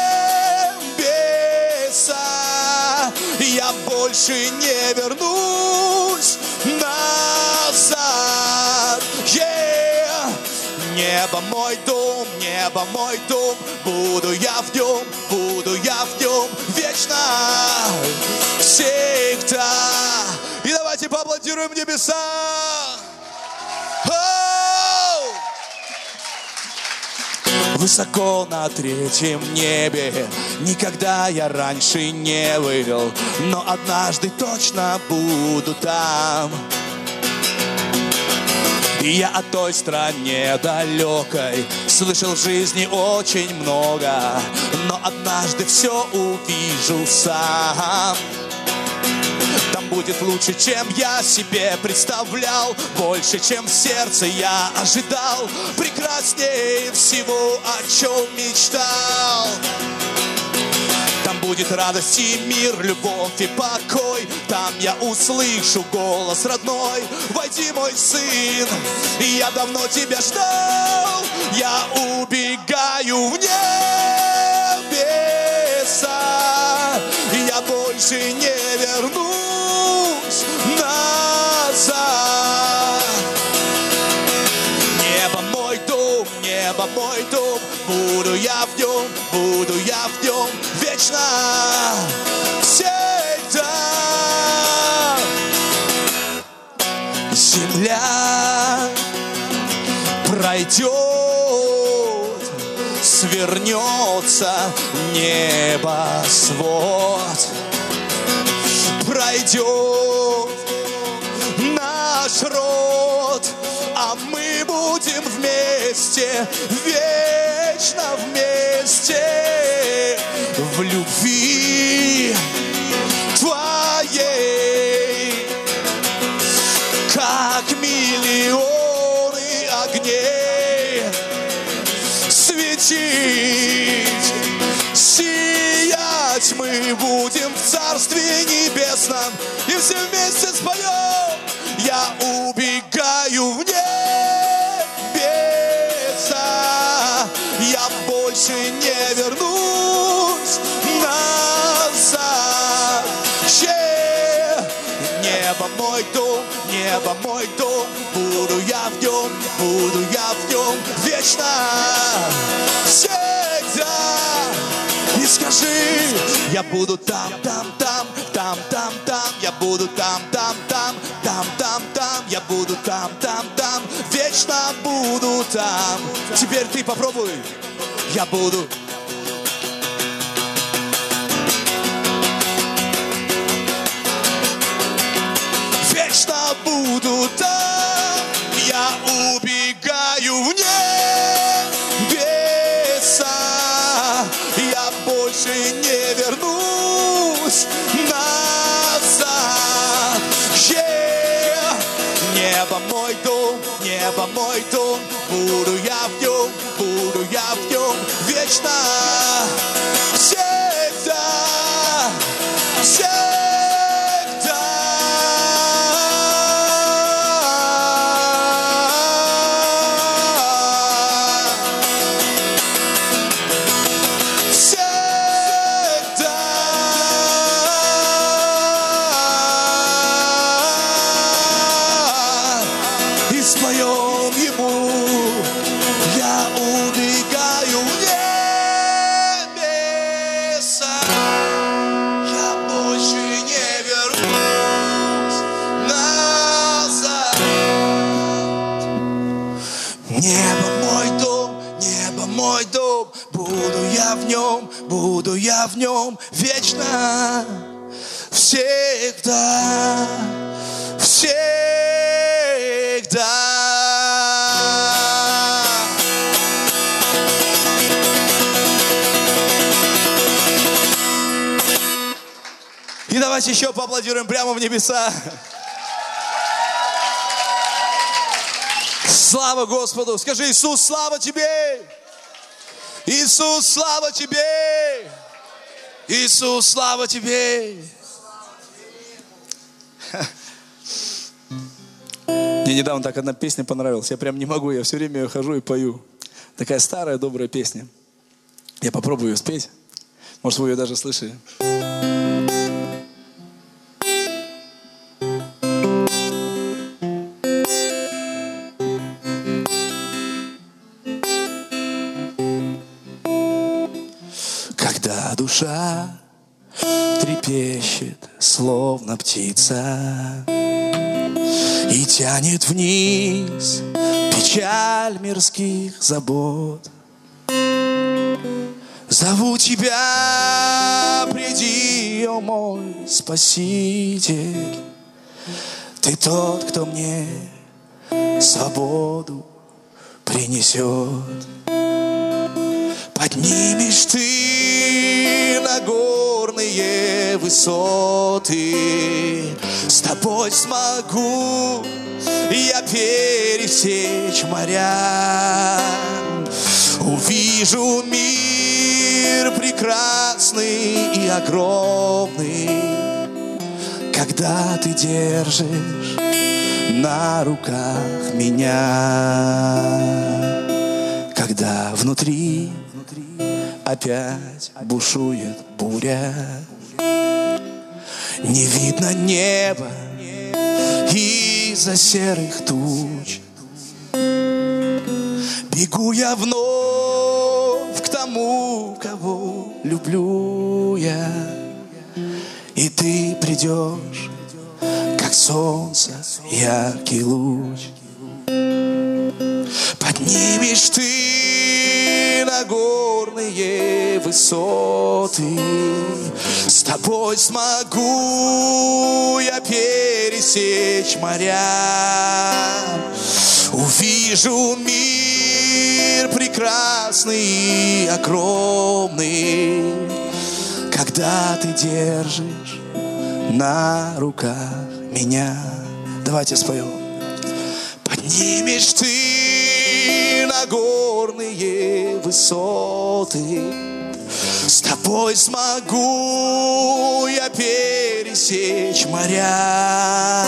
небеса, я больше не вернусь назад. Небо мой дом, буду я в нем вечно, всегда. И давайте поаплодируем небеса. Высоко на третьем небе никогда я раньше не был, но однажды точно буду там. И я о той стране далекой слышал в жизни очень много, но однажды все увижу сам. Там будет лучше, чем я себе представлял, больше, чем в сердце я ожидал, прекраснее всего, о чем мечтал. Там будет радость и мир, любовь и покой. Там я услышу голос родной: войди, мой сын, я давно тебя ждал. Я убегаю в небеса, я больше не вернусь назад. Небо мой дом, буду я в нем вечно, всегда. Земля пройдет, свернется небосвод, пройдет наш род, а мы будем вместе, вечно вместе, в любви твоей, как миллионы огней, светить, сиять мы будем в Царстве Небесном. И все вместе споем: я убегаю в небеса, я больше не вернусь дом, буду я в нем вечно, всегда. И скажи, я буду там, я буду там, я буду там, вечно буду там. Теперь ты попробуй, я буду. Вечно буду там, я убегаю в небеса, я больше не вернусь назад. Небо мой дом, буду я в нем вечно, всегда. Споем ему, я убегаю в небеса, я больше не вернусь назад. Небо мой дом, буду я в нем вечно, всегда. И давайте еще поаплодируем прямо в небеса. Слава Господу! Скажи: Иисус, слава Тебе! Иисус, слава Тебе! Иисус, слава Тебе! Мне недавно так одна песня понравилась. Я прям не могу, я все время ее хожу и пою. Такая старая, добрая песня. Я попробую ее спеть. Может, вы ее даже слышали. Когда душа трепещет, словно птица, и тянет вниз печаль мирских забот, зову Тебя, приди, о мой Спаситель. Ты тот, кто мне свободу принесет. Поднимешь Ты на горные высоты, с Тобой смогу я пересечь моря. Увижу мир прекрасный и огромный, когда Ты держишь на руках меня. Когда внутри опять бушует буря, не видно неба из-за серых туч, бегу я вновь к тому, кого люблю я, и Ты придешь, как солнце, яркий луч. Поднимешь Ты на горные высоты, с Тобой смогу я пересечь моря. Увижу мир прекрасный и огромный, когда Ты держишь на руках меня. Давайте споем. Поднимешь Ты на горные высоты, с Тобой смогу я пересечь моря.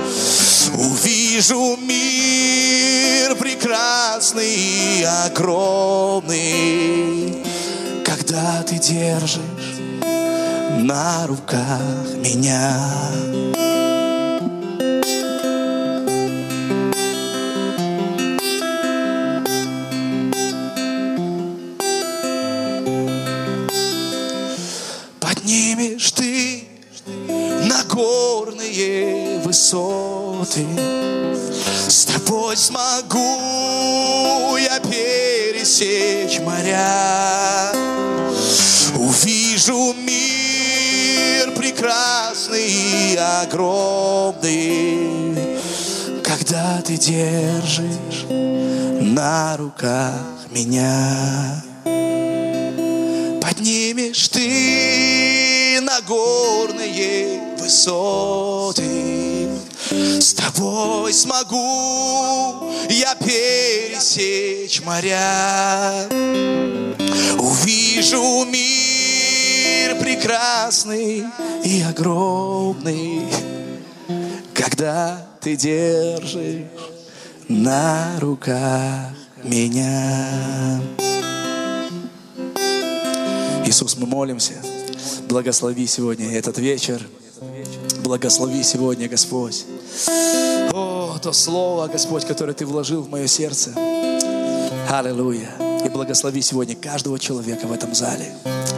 Увижу мир прекрасный и огромный, когда Ты держишь на руках меня. тобой смогу я пересечь моря. Увижу мир прекрасный и огромный, когда ты держишь на руках меня. Поднимешь ты на горные высоты, с тобой смогу я пересечь моря. Увижу мир прекрасный и огромный, когда ты держишь на руках меня. Иисус, мы молимся, благослови сегодня этот вечер, благослови сегодня, Господь. О, то слово, Господь, которое Ты вложил в мое сердце. Аллилуйя. И благослови сегодня каждого человека в этом зале.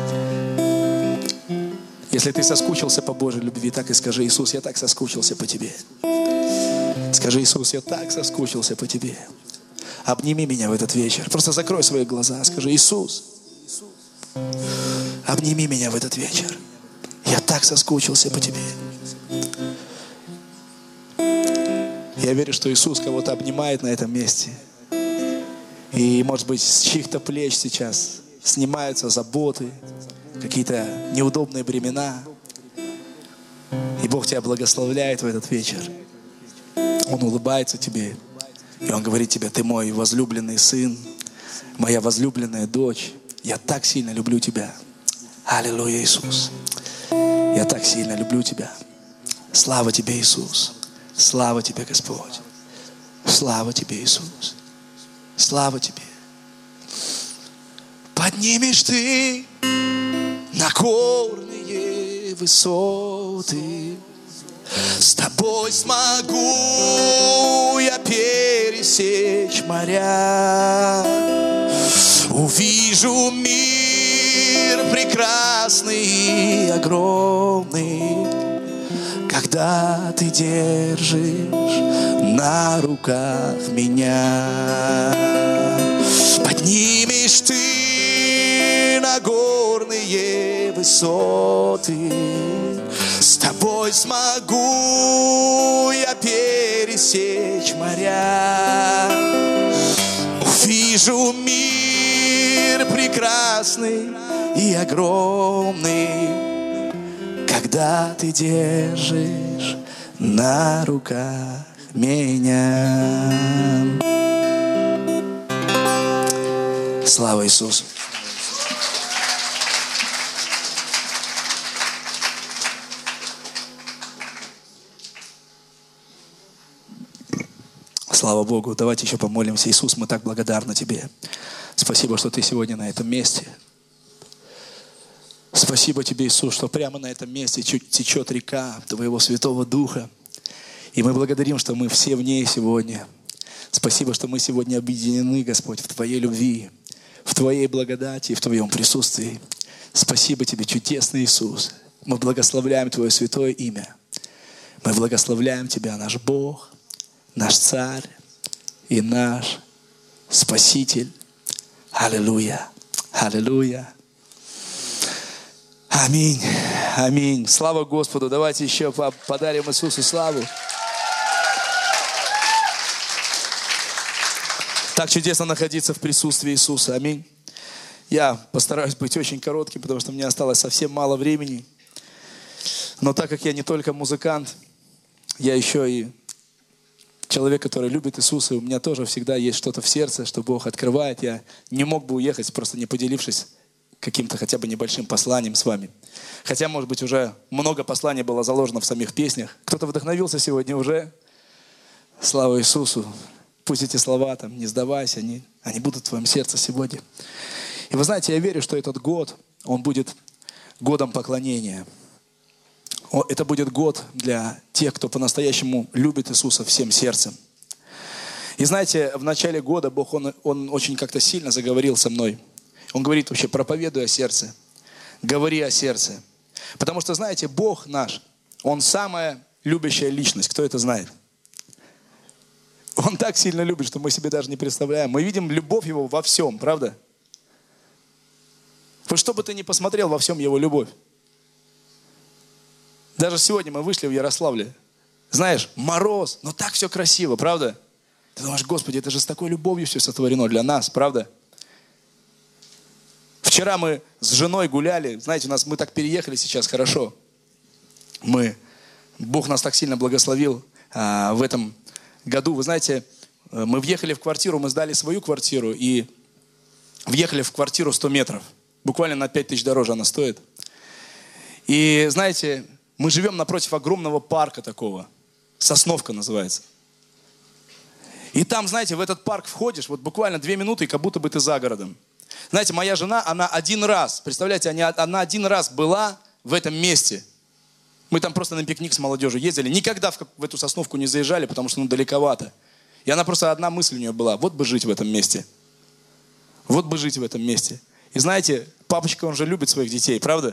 Если ты соскучился по Божьей любви, так и скажи: Иисус, я так соскучился по Тебе. Скажи: Иисус, я так соскучился по Тебе. Обними меня в этот вечер. Просто закрой свои глаза. Скажи: Иисус, обними меня в этот вечер. Я так соскучился по Тебе. Я верю, что Иисус кого-то обнимает на этом месте. И, может быть, с чьих-то плеч сейчас снимаются заботы, какие-то неудобные бремена. И Бог тебя благословляет в этот вечер. Он улыбается тебе. И Он говорит тебе: ты мой возлюбленный сын, моя возлюбленная дочь. Я так сильно люблю тебя. Аллилуйя, Иисус. Я так сильно люблю тебя. Слава тебе, Иисус. Слава тебе, Господь. Слава тебе, Иисус. Слава тебе. Поднимешь ты на горные высоты, с тобой смогу я пересечь моря. Увижу мир прекрасный и огромный, когда ты держишь на руках меня. Поднимешь ты на горные высоты, с тобой смогу я пересечь моря. Увижу мир прекрасный и огромный, когда ты держишь на руках меня. Слава Иисусу. Слава Богу. Давайте еще помолимся. Иисус, мы так благодарны Тебе. Спасибо, что Ты сегодня на этом месте. Спасибо Тебе, Иисус, что прямо на этом месте течет река Твоего Святого Духа. И мы благодарим, что мы все в ней сегодня. Спасибо, что мы сегодня объединены, Господь, в Твоей любви, в Твоей благодати и в Твоем присутствии. Спасибо Тебе, чудесный Иисус. Мы благословляем Твое святое имя. Мы благословляем Тебя, наш Бог, наш Царь и наш Спаситель. Аллилуйя. Аллилуйя. Аминь. Аминь. Слава Господу. Давайте еще подарим Иисусу славу. Так чудесно находиться в присутствии Иисуса. Аминь. Я постараюсь быть очень коротким, потому что мне осталось совсем мало времени. Но так как я не только музыкант, я еще и человек, который любит Иисуса, и у меня тоже всегда есть что-то в сердце, что Бог открывает. Я не мог бы уехать, просто не поделившись каким-то хотя бы небольшим посланием с вами. Хотя, может быть, уже много посланий было заложено в самих песнях. Кто-то вдохновился сегодня уже. Слава Иисусу. Пусть эти слова там не сдавайся, они будут в твоем сердце сегодня. И вы знаете, я верю, что этот год, он будет годом поклонения. Это будет год для тех, кто по-настоящему любит Иисуса всем сердцем. И знаете, в начале года Бог, Он очень как-то сильно заговорил со мной. Он говорит вообще: проповедуй о сердце, говори о сердце. Потому что, знаете, Бог наш, Он самая любящая личность. Кто это знает? Он так сильно любит, что мы себе даже не представляем. Мы видим любовь Его во всем, правда? Вот что бы ты ни посмотрел, во всем Его любовь. Даже сегодня мы вышли в Ярославле. Знаешь, мороз, но так все красиво, правда? Ты думаешь, Господи, это же с такой любовью все сотворено для нас, правда? Вчера мы с женой гуляли. Знаете, мы так переехали сейчас хорошо. Бог нас так сильно благословил в этом году. Вы знаете, мы въехали в квартиру, мы сдали свою квартиру и въехали в квартиру 100 метров. Буквально на 5000 дороже она стоит. И знаете, мы живем напротив огромного парка такого. Сосновка называется. И там, знаете, в этот парк входишь, вот буквально 2 минуты, и как будто бы ты за городом. Знаете, моя жена, она один раз, представляете, она один раз была в этом месте. Мы там просто на пикник с молодежью ездили. Никогда в эту Сосновку не заезжали, потому что далековато. И она просто, одна мысль у нее была: вот бы жить в этом месте. Вот бы жить в этом месте. И знаете, папочка, он же любит своих детей, правда?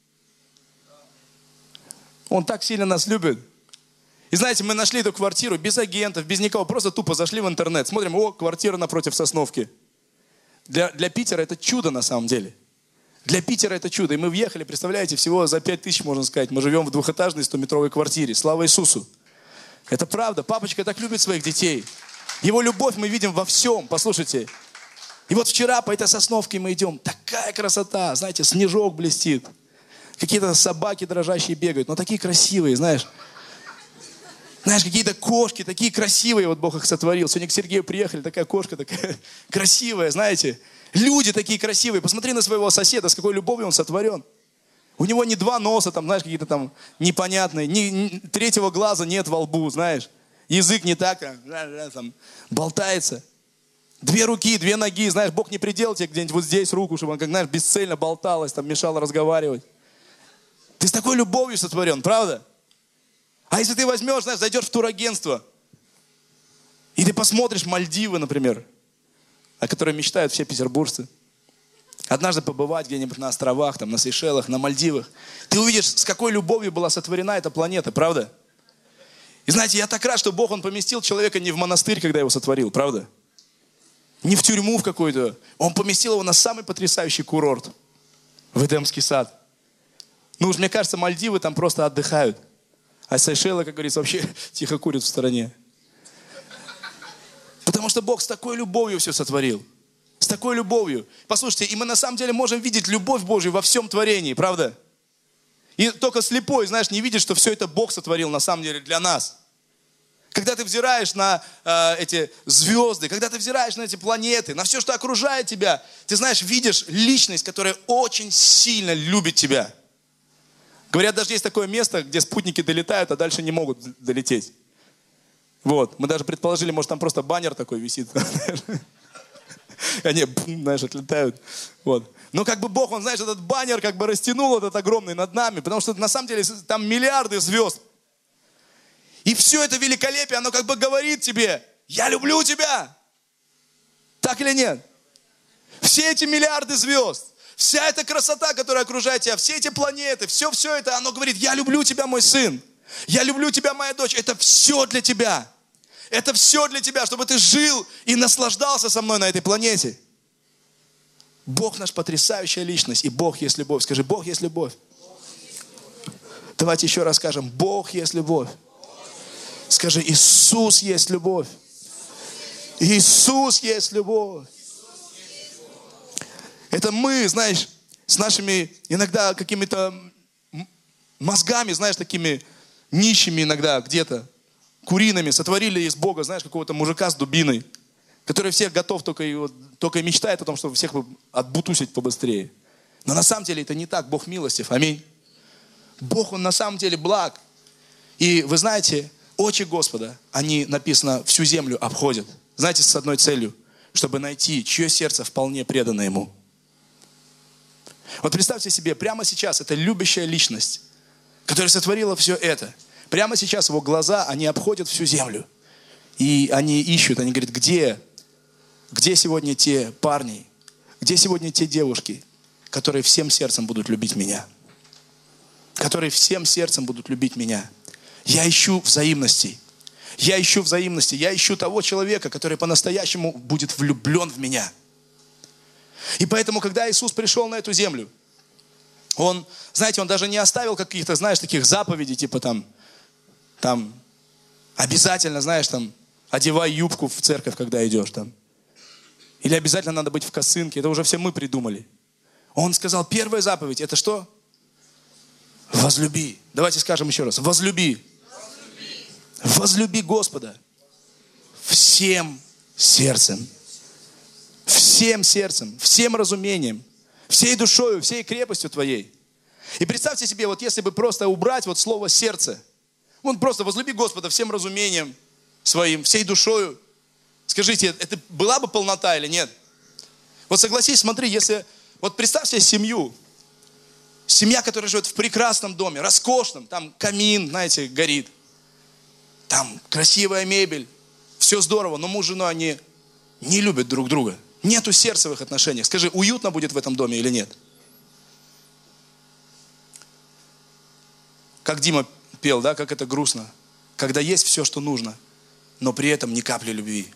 Он так сильно нас любит. И знаете, мы нашли эту квартиру без агентов, без никого. Просто тупо зашли в интернет. Смотрим, квартира напротив Сосновки. Для Питера это чудо на самом деле. Для Питера это чудо. И мы въехали, представляете, всего за 5000, можно сказать. Мы живем в 2-этажной 100-метровой квартире. Слава Иисусу. Это правда. Папочка так любит своих детей. Его любовь мы видим во всем. Послушайте. И вот вчера по этой Сосновке мы идем. Такая красота. Знаете, снежок блестит. Какие-то собаки дрожащие бегают. Но такие красивые, знаешь. Знаешь, какие-то кошки, такие красивые, вот Бог их сотворил. Сегодня к Сергею приехали, такая кошка, такая красивая, знаете. Люди такие красивые. Посмотри на своего соседа, с какой любовью он сотворен. У него не 2 носа, там, знаешь, какие-то там непонятные, ни 3-го глаза нет во лбу, знаешь. Язык не так, там, болтается. 2 руки, 2 ноги, знаешь, Бог не приделал тебе где-нибудь вот здесь руку, чтобы она, как, знаешь, бесцельно болталась, там, мешала разговаривать. Ты с такой любовью сотворен, правда? А если ты возьмешь, знаешь, зайдешь в турагентство, и ты посмотришь Мальдивы, например, о которых мечтают все петербуржцы, однажды побывать где-нибудь на островах, там, на Сейшелах, на Мальдивах, ты увидишь, с какой любовью была сотворена эта планета, правда? И знаете, я так рад, что Бог, Он поместил человека не в монастырь, когда его сотворил, правда? Не в тюрьму в какую-то. Он поместил его на самый потрясающий курорт, в Эдемский сад. Ну уж мне кажется, Мальдивы там просто отдыхают. А Сейшелы, как говорится, вообще тихо курят в стороне. Потому что Бог с такой любовью все сотворил. С такой любовью. Послушайте, и мы на самом деле можем видеть любовь Божью во всем творении, правда? И только слепой, знаешь, не видит, что все это Бог сотворил на самом деле для нас. Когда ты взираешь на эти звезды, когда ты взираешь на эти планеты, на все, что окружает тебя, ты знаешь, видишь личность, которая очень сильно любит тебя. Говорят, даже есть такое место, где спутники долетают, а дальше не могут долететь. Вот. Мы даже предположили, может, там просто баннер такой висит. Они, знаешь, отлетают. Вот. Но как бы Бог, Он, знаешь, этот баннер как бы растянул этот огромный над нами, потому что на самом деле там миллиарды звезд. И все это великолепие, оно как бы говорит тебе: я люблю тебя. Так или нет? Все эти миллиарды звезд, вся эта красота, которая окружает тебя, все эти планеты, все это, оно говорит: я люблю тебя, мой сын. Я люблю тебя, моя дочь. Это все для тебя. Это все для тебя, чтобы ты жил и наслаждался со мной на этой планете. Бог наш потрясающая личность. И Бог есть любовь. Скажи: Бог есть любовь. Давайте еще раз скажем: Бог есть любовь. Скажи: Иисус есть любовь. Иисус есть любовь. Это мы, знаешь, с нашими иногда какими-то мозгами, знаешь, такими нищими иногда где-то, куриными, сотворили из Бога, знаешь, какого-то мужика с дубиной, который всех готов только и мечтает о том, чтобы всех отбутусить побыстрее. Но на самом деле это не так. Бог милостив. Аминь. Бог, Он на самом деле благ. И вы знаете, очи Господа, они, написано, всю землю обходят. Знаете, с одной целью, чтобы найти, чье сердце вполне предано Ему. Вот представьте себе, прямо сейчас это любящая личность, которая сотворила все это. Прямо сейчас Его глаза, они обходят всю землю. И они ищут, они говорят: где сегодня те парни, где сегодня те девушки, которые всем сердцем будут любить меня? Которые всем сердцем будут любить меня. Я ищу взаимностей. Я ищу взаимности, я ищу того человека, который по-настоящему будет влюблен в меня. И поэтому, когда Иисус пришел на эту землю, Он, знаете, Он даже не оставил каких-то, знаешь, таких заповедей, типа там обязательно, знаешь, там, одевай юбку в церковь, когда идешь там. Или обязательно надо быть в косынке. Это уже все мы придумали. Он сказал, первая заповедь, это что? Возлюби. Давайте скажем еще раз. Возлюби. Возлюби Господа всем сердцем, всем разумением, всей душою, всей крепостью твоей. И представьте себе, вот если бы просто убрать вот слово сердце, вот просто возлюби Господа всем разумением своим, всей душою. Скажите, это была бы полнота или нет? Вот согласись, смотри, если, вот представь себе семью, семья, которая живет в прекрасном доме, роскошном, там камин, знаете, горит. Там красивая мебель, все здорово, но муж с женой, они не любят друг друга. Нету сердца в их отношениях. Скажи, уютно будет в этом доме или нет? Как Дима пел, да, как это грустно. Когда есть все, что нужно, но при этом ни капли любви.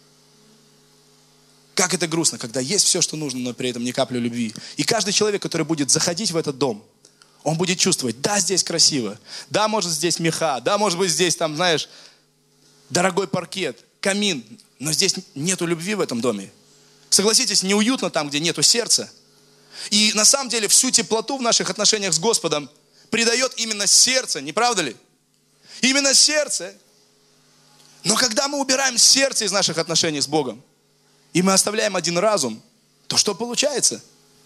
Как это грустно, когда есть все, что нужно, но при этом ни капли любви. И каждый человек, который будет заходить в этот дом, он будет чувствовать, да, здесь красиво, да, может, здесь меха, да, может быть, здесь, там, знаешь, дорогой паркет, камин, но здесь нету любви в этом доме. Согласитесь, неуютно там, где нету сердца. И на самом деле всю теплоту в наших отношениях с Господом придает именно сердце, не правда ли? Именно сердце. Но когда мы убираем сердце из наших отношений с Богом, и мы оставляем один разум, то что получается?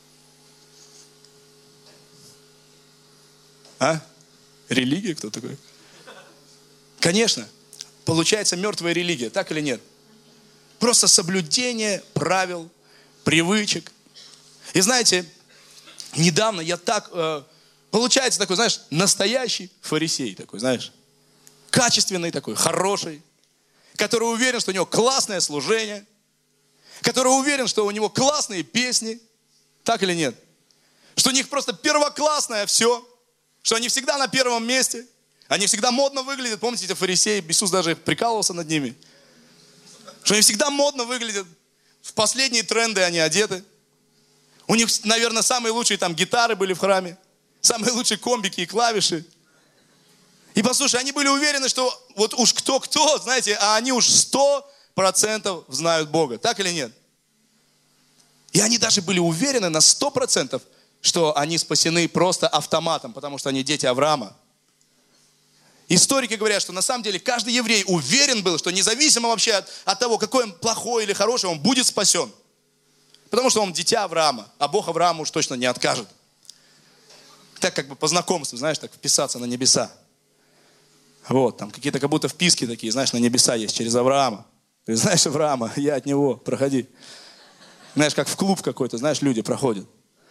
Религия кто такой? Конечно, получается мертвая религия, так или нет? Просто соблюдение правил, привычек. И знаете, недавно я так, получается такой, знаешь, настоящий фарисей такой, знаешь, качественный такой, хороший, который уверен, что у него классное служение, который уверен, что у него классные песни, так или нет? Что у них просто первоклассное все, что они всегда на первом месте, они всегда модно выглядят. Помните, эти фарисеи, Иисус даже прикалывался над ними. Что они всегда модно выглядят, в последние тренды они одеты. У них, наверное, самые лучшие там гитары были в храме, самые лучшие комбики и клавиши. И послушай, они были уверены, что вот уж кто-кто, знаете, а они уж 100% знают Бога. Так или нет? И они даже были уверены на 100%, что они спасены просто автоматом, потому что они дети Авраама. Историки говорят, что на самом деле каждый еврей уверен был, что независимо вообще от того, какой он плохой или хороший, он будет спасен. Потому что он дитя Авраама, а Бог Аврааму уж точно не откажет. Так как бы по знакомству, знаешь, так вписаться на небеса. Вот, там какие-то как будто вписки такие, знаешь, на небеса есть через Авраама. Ты знаешь Авраама, я от него, проходи. Знаешь, как в клуб какой-то, знаешь, люди проходят.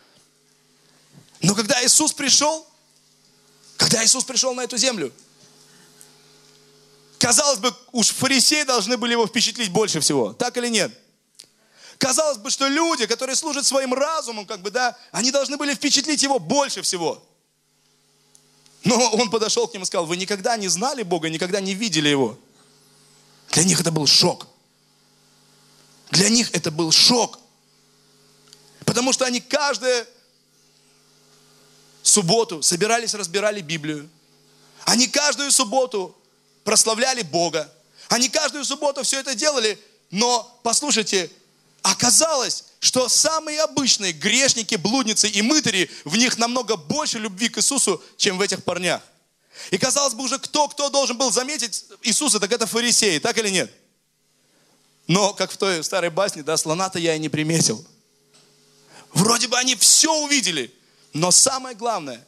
Но когда Иисус пришел на эту землю, казалось бы, уж фарисеи должны были его впечатлить больше всего. Так или нет? Казалось бы, что люди, которые служат своим разумом, как бы, да, они должны были впечатлить его больше всего. Но он подошел к ним и сказал, вы никогда не знали Бога, никогда не видели Его. Для них это был шок. Для них это был шок. Потому что они каждую субботу собирались, разбирали Библию. Они каждую субботу прославляли Бога. Они каждую субботу все это делали. Но, послушайте, оказалось, что самые обычные грешники, блудницы и мытари, в них намного больше любви к Иисусу, чем в этих парнях. И казалось бы, уже кто должен был заметить Иисуса, так это фарисеи, так или нет? Но, как в той старой басне, да, слона-то я и не приметил. Вроде бы они все увидели, но самое главное,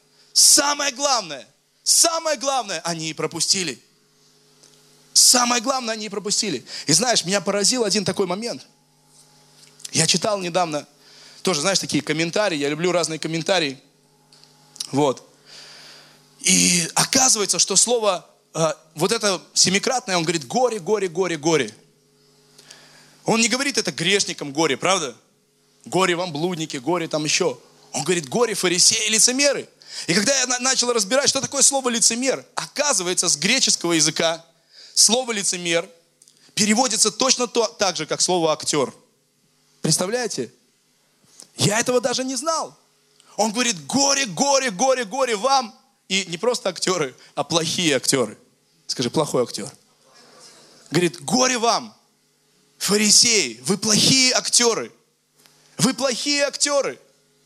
они и пропустили. Самое главное, они и пропустили. И знаешь, меня поразил один такой момент. Я читал недавно, тоже, знаешь, такие комментарии, я люблю разные комментарии. Вот. И оказывается, что слово, вот это семикратное, он говорит горе, горе, горе, горе. Он не говорит это грешникам горе, правда? Горе вам, блудники, горе там еще. Он говорит горе фарисеи и лицемеры. И когда я начал разбирать, что такое слово лицемер, оказывается, с греческого языка слово лицемер переводится точно так же, как слово актер. Представляете? Я этого даже не знал. Он говорит, горе, горе, горе, горе вам. И не просто актеры, а плохие актеры. Скажи, плохой актер. Говорит, горе вам, фарисеи, вы плохие актеры. Вы плохие актеры.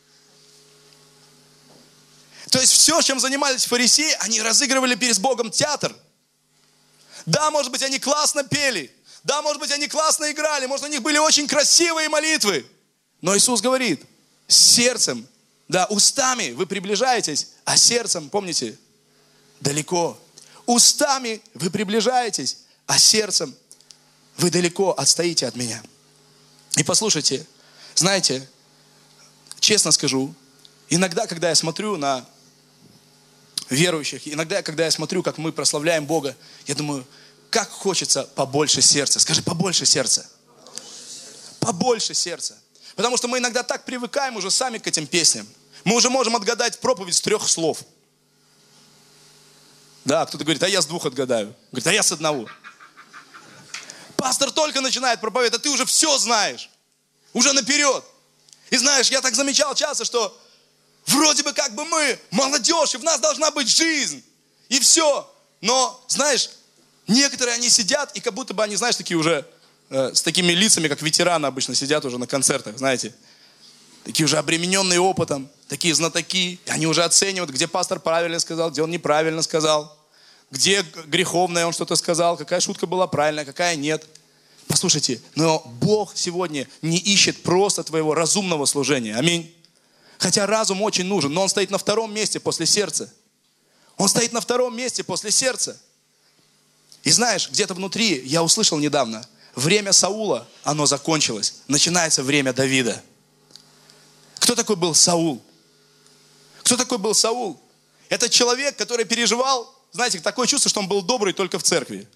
То есть все, чем занимались фарисеи, они разыгрывали перед Богом театр. Да, может быть, они классно пели. Да, может быть, они классно играли. Может, у них были очень красивые молитвы. Но Иисус говорит, сердцем, да, устами вы приближаетесь, а сердцем, помните, далеко. Устами вы приближаетесь, а сердцем вы далеко отстоите от меня. И послушайте, знаете, честно скажу, иногда, когда я смотрю на верующих, иногда, когда я смотрю, как мы прославляем Бога, я думаю, как хочется побольше сердца. Скажи, побольше сердца. Побольше сердца. Потому что мы иногда так привыкаем уже сами к этим песням. Мы уже можем отгадать проповедь с 3 слов. Да, кто-то говорит, а я с 2 отгадаю. Говорит, а я с 1. Пастор только начинает проповедь, а ты уже все знаешь. Уже наперед. И знаешь, я так замечал часто, что вроде бы как бы мы молодежь, и в нас должна быть жизнь. И все. Но, знаешь, некоторые они сидят, и как будто бы они, знаешь, такие уже с такими лицами, как ветераны обычно сидят уже на концертах, знаете. Такие уже обремененные опытом, такие знатоки. Они уже оценивают, где пастор правильно сказал, где он неправильно сказал. Где греховное он что-то сказал, какая шутка была правильная, какая нет. Послушайте, но Бог сегодня не ищет просто твоего разумного служения. Аминь. Хотя разум очень нужен, но он стоит на 2 месте после сердца. Он стоит на 2 месте после сердца. И знаешь, где-то внутри я услышал недавно, время Саула, оно закончилось. Начинается время Давида. Кто такой был Саул? Кто такой был Саул? Это человек, который переживал, знаете, такое чувство, что он был добрый только в церкви.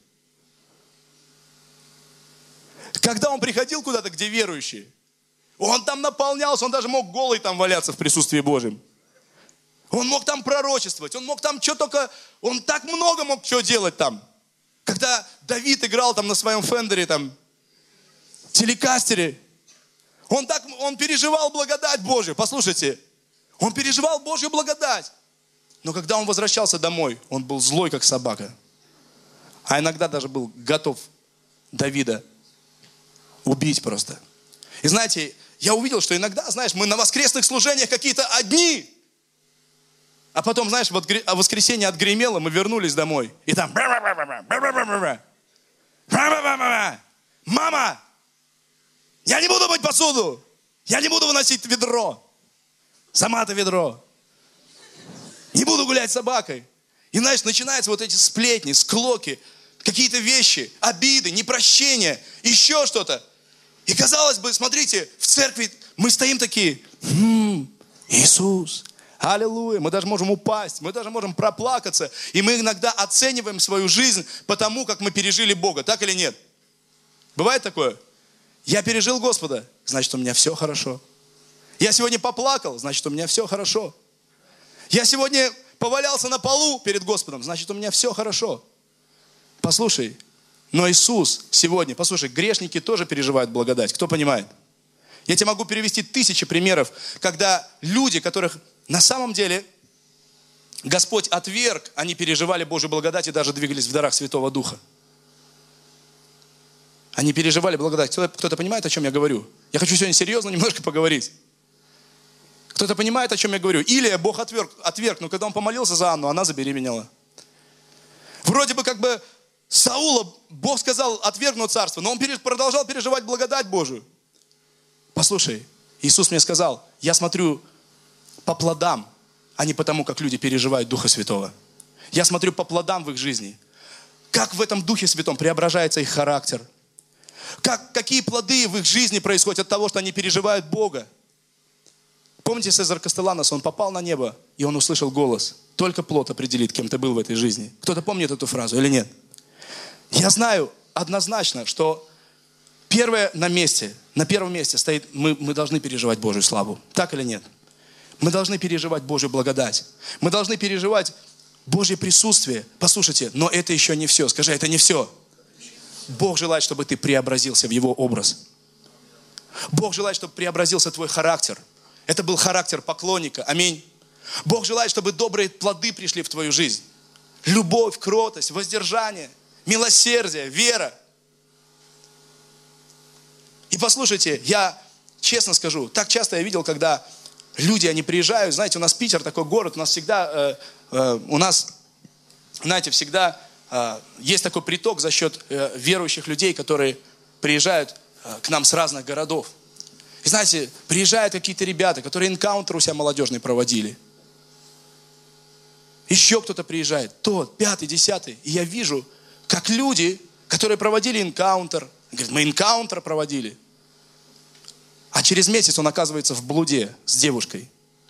Когда он приходил куда-то, где верующие, он там наполнялся, он даже мог голый там валяться в присутствии Божьем. Он мог там пророчествовать, он мог там что только, он так много мог что делать там. Когда Давид играл там на своем фендере, там, телекастере, он переживал благодать Божью, послушайте, он переживал Божью благодать. Но когда он возвращался домой, он был злой, как собака. А иногда даже был готов Давида убить просто. И знаете, я увидел, что иногда, знаешь, мы на воскресных служениях какие-то одни. А потом, знаешь, вот воскресенье отгремело, мы вернулись домой. И там... Мама! Я не буду мыть посуду! Я не буду выносить ведро! Сама-то ведро! Не буду гулять с собакой! И, знаешь, начинаются вот эти сплетни, склоки, какие-то вещи, обиды, непрощения, еще что-то. И казалось бы, смотрите, в церкви мы стоим такие, Иисус, аллилуйя, мы даже можем упасть, мы даже можем проплакаться. И мы иногда оцениваем свою жизнь по тому, как мы пережили Бога, так или нет? Бывает такое? Я пережил Господа, значит, у меня все хорошо. Я сегодня поплакал, значит, у меня все хорошо. Я сегодня повалялся на полу перед Господом, значит, у меня все хорошо. Послушай, но Иисус сегодня, послушай, грешники тоже переживают благодать. Кто понимает? Я тебе могу перевести 1000 примеров, когда люди, которых на самом деле Господь отверг, они переживали Божью благодать и даже двигались в дарах Святого Духа. Они переживали благодать. Кто-то понимает, о чем я говорю? Я хочу сегодня серьезно немножко поговорить. Кто-то понимает, о чем я говорю? Илия Бог отверг, но когда он помолился за Анну, она забеременела. Вроде бы как бы Саула Бог сказал отвергнуть царство, но он продолжал переживать благодать Божию. Послушай, Иисус мне сказал, я смотрю по плодам, а не потому, как люди переживают Духа Святого. Я смотрю по плодам в их жизни. Как в этом Духе Святом преображается их характер. Какие плоды в их жизни происходят от того, что они переживают Бога. Помните Сезар Кастеланос, он попал на небо, и он услышал голос. Только плод определит, кем ты был в этой жизни. Кто-то помнит эту фразу или нет? Я знаю однозначно, что на первом месте стоит, мы должны переживать Божью славу. Так или нет? Мы должны переживать Божью благодать. Мы должны переживать Божье присутствие. Послушайте, но это еще не все. Скажи, это не все. Бог желает, чтобы ты преобразился в Его образ. Бог желает, чтобы преобразился твой характер. Это был характер поклонника. Аминь. Бог желает, чтобы добрые плоды пришли в твою жизнь. Любовь, кротость, воздержание, милосердие, вера. И послушайте, я честно скажу, так часто я видел, когда люди, они приезжают, знаете, у нас Питер такой город, у нас всегда, всегда есть такой приток за счет верующих людей, которые приезжают к нам с разных городов. И знаете, приезжают какие-то ребята, которые энкаунтер у себя молодежный проводили. Еще кто-то приезжает, тот, 5-й, 10-й. И я вижу, как люди, которые проводили энкаунтер, говорят, мы энкаунтер проводили. А через месяц он оказывается в блуде с девушкой.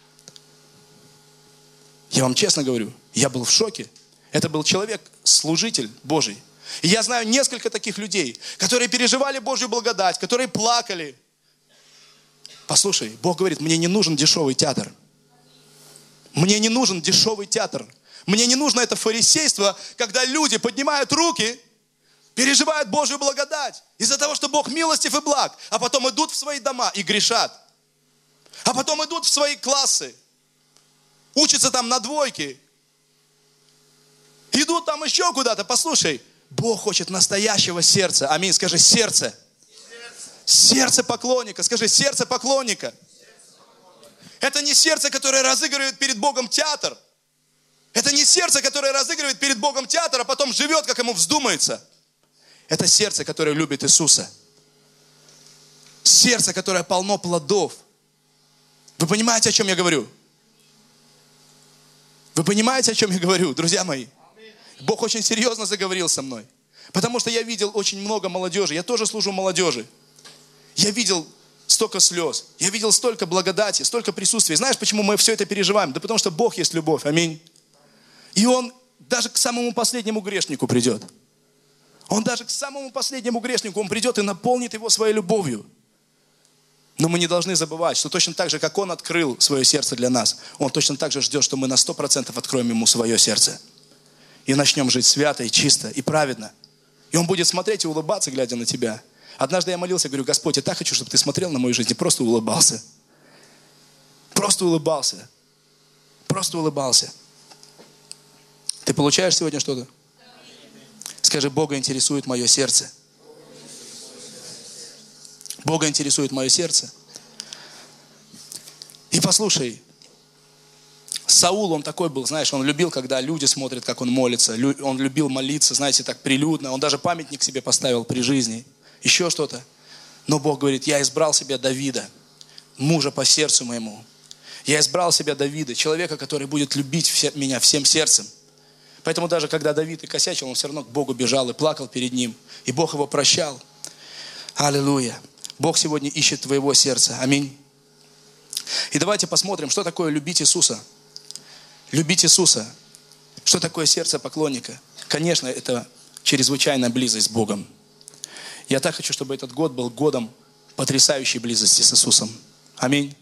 Я вам честно говорю, я был в шоке. Это был человек, служитель Божий. И я знаю несколько таких людей, которые переживали Божью благодать, которые плакали. Послушай, Бог говорит, мне не нужен дешевый театр. Мне не нужен дешевый театр. Мне не нужно это фарисейство, когда люди поднимают руки, переживают Божью благодать из-за того, что Бог милостив и благ, а потом идут в свои дома и грешат. А потом идут в свои классы, учатся там на двойке, идут там еще куда-то. Послушай, Бог хочет настоящего сердца. Аминь. Скажи, сердце. Сердце поклонника. Скажи, сердце поклонника. Это не сердце, которое разыгрывает перед Богом театр. Это не сердце, которое разыгрывает перед Богом театр, а потом живет, как ему вздумается. Это сердце, которое любит Иисуса. Сердце, которое полно плодов. Вы понимаете, о чем я говорю? Вы понимаете, о чем я говорю, друзья мои? Бог очень серьезно заговорил со мной. Потому что я видел очень много молодежи. Я тоже служу молодежи. Я видел столько слез. Я видел столько благодати, столько присутствия. Знаешь, почему мы все это переживаем? Да потому что Бог есть любовь. Аминь. И Он даже к самому последнему грешнику придет. Он даже к самому последнему грешнику, Он придет и наполнит его своей любовью. Но мы не должны забывать, что точно так же, как Он открыл свое сердце для нас, Он точно так же ждет, что мы на 100% откроем Ему свое сердце. И начнем жить свято, и чисто, и праведно. И Он будет смотреть и улыбаться, глядя на тебя. Однажды я молился, говорю, Господь, я так хочу, чтобы Ты смотрел на мою жизнь и просто улыбался. Просто улыбался. Просто улыбался. Ты получаешь сегодня что-то? Скажи, Бога интересует мое сердце. Бога интересует мое сердце. И послушай, Саул, он такой был, знаешь, он любил, когда люди смотрят, как он молится. Он любил молиться, знаете, так прилюдно. Он даже памятник себе поставил при жизни. Еще что-то. Но Бог говорит, я избрал себе Давида, мужа по сердцу моему. Я избрал себе Давида, человека, который будет любить меня всем сердцем. Поэтому даже когда Давид и косячил, он все равно к Богу бежал и плакал перед Ним. И Бог его прощал. Аллилуйя. Бог сегодня ищет твоего сердца. Аминь. И давайте посмотрим, что такое любить Иисуса. Любить Иисуса. Что такое сердце поклонника? Конечно, это чрезвычайная близость с Богом. Я так хочу, чтобы этот год был годом потрясающей близости с Иисусом. Аминь.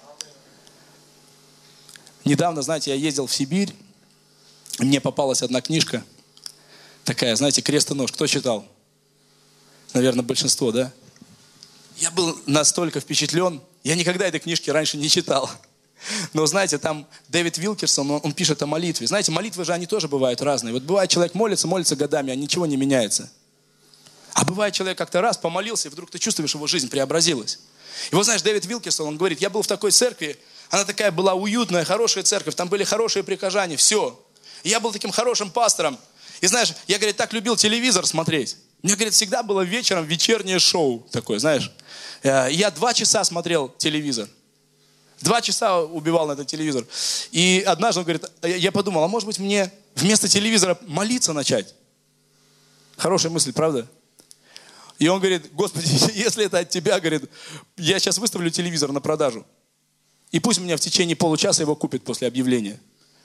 Недавно, знаете, я ездил в Сибирь. Мне попалась одна книжка, такая, знаете, крест и нож. Кто читал? Наверное, большинство, да? Я был настолько впечатлен. Я никогда этой книжки раньше не читал. Но, знаете, там Дэвид Вилкерсон, он пишет о молитве. Знаете, молитвы же, они тоже бывают разные. Вот бывает, человек молится годами, а ничего не меняется. А бывает, человек как-то раз помолился, и вдруг ты чувствуешь, его жизнь преобразилась. И вот, знаешь, Дэвид Вилкерсон, он говорит, я был в такой церкви, она такая была уютная, хорошая церковь, там были хорошие прихожане, все. И я был таким хорошим пастором. И знаешь, я, говорит, так любил телевизор смотреть. Мне, говорит, всегда было вечером вечернее шоу такое, знаешь. Я 2 часа смотрел телевизор. 2 часа убивал на этот телевизор. И однажды он говорит, я подумал, а может быть мне вместо телевизора молиться начать? Хорошая мысль, правда? И он говорит, Господи, если это от Тебя, говорит, я сейчас выставлю телевизор на продажу. И пусть меня в течение получаса его купят после объявления.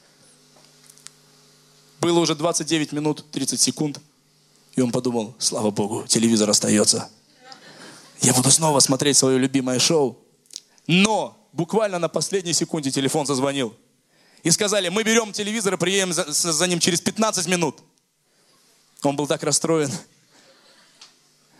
Было уже 29 минут 30 секунд. И он подумал, слава Богу, телевизор остается. Я буду снова смотреть свое любимое шоу. Но буквально на последней секунде телефон зазвонил. И сказали, мы берем телевизор и приедем за ним через 15 минут. Он был так расстроен.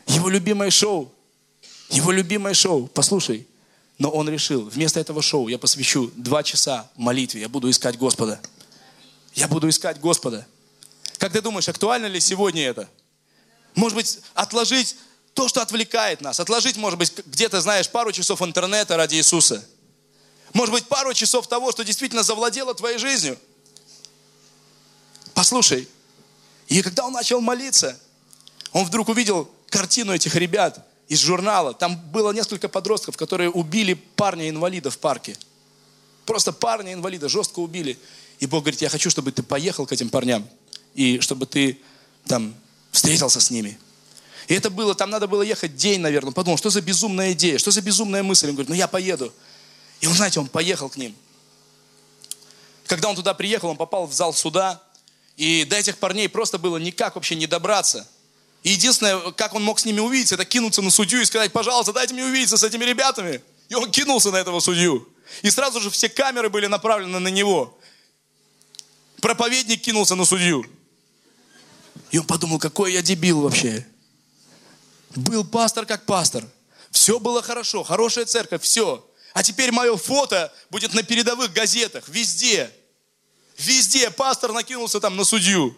Его любимое шоу. Его любимое шоу. Послушай. Но он решил, вместо этого шоу я посвящу 2 часа молитве. Я буду искать Господа. Я буду искать Господа. Как ты думаешь, актуально ли сегодня это? Может быть, отложить то, что отвлекает нас. Отложить, может быть, где-то, знаешь, пару часов интернета ради Иисуса. Может быть, пару часов того, что действительно завладело твоей жизнью. Послушай. И когда он начал молиться, он вдруг увидел картину этих ребят из журнала. Там было несколько подростков, которые убили парня-инвалида в парке. Просто парня-инвалида жестко убили. И Бог говорит, я хочу, чтобы ты поехал к этим парням. И чтобы ты там встретился с ними. И это было, там надо было ехать день, наверное. Он подумал, что за безумная идея, что за безумная мысль. Он говорит, я поеду. И он, знаете, он поехал к ним. Когда он туда приехал, он попал в зал суда. И до этих парней просто было никак вообще не добраться. И единственное, как он мог с ними увидеться, это кинуться на судью и сказать, пожалуйста, дайте мне увидеться с этими ребятами. И он кинулся на этого судью. И сразу же все камеры были направлены на него. Проповедник кинулся на судью. И он подумал, какой я дебил вообще. Был пастор как пастор. Все было хорошо, хорошая церковь, все. А теперь мое фото будет на передовых газетах, везде. Везде пастор накинулся там на судью.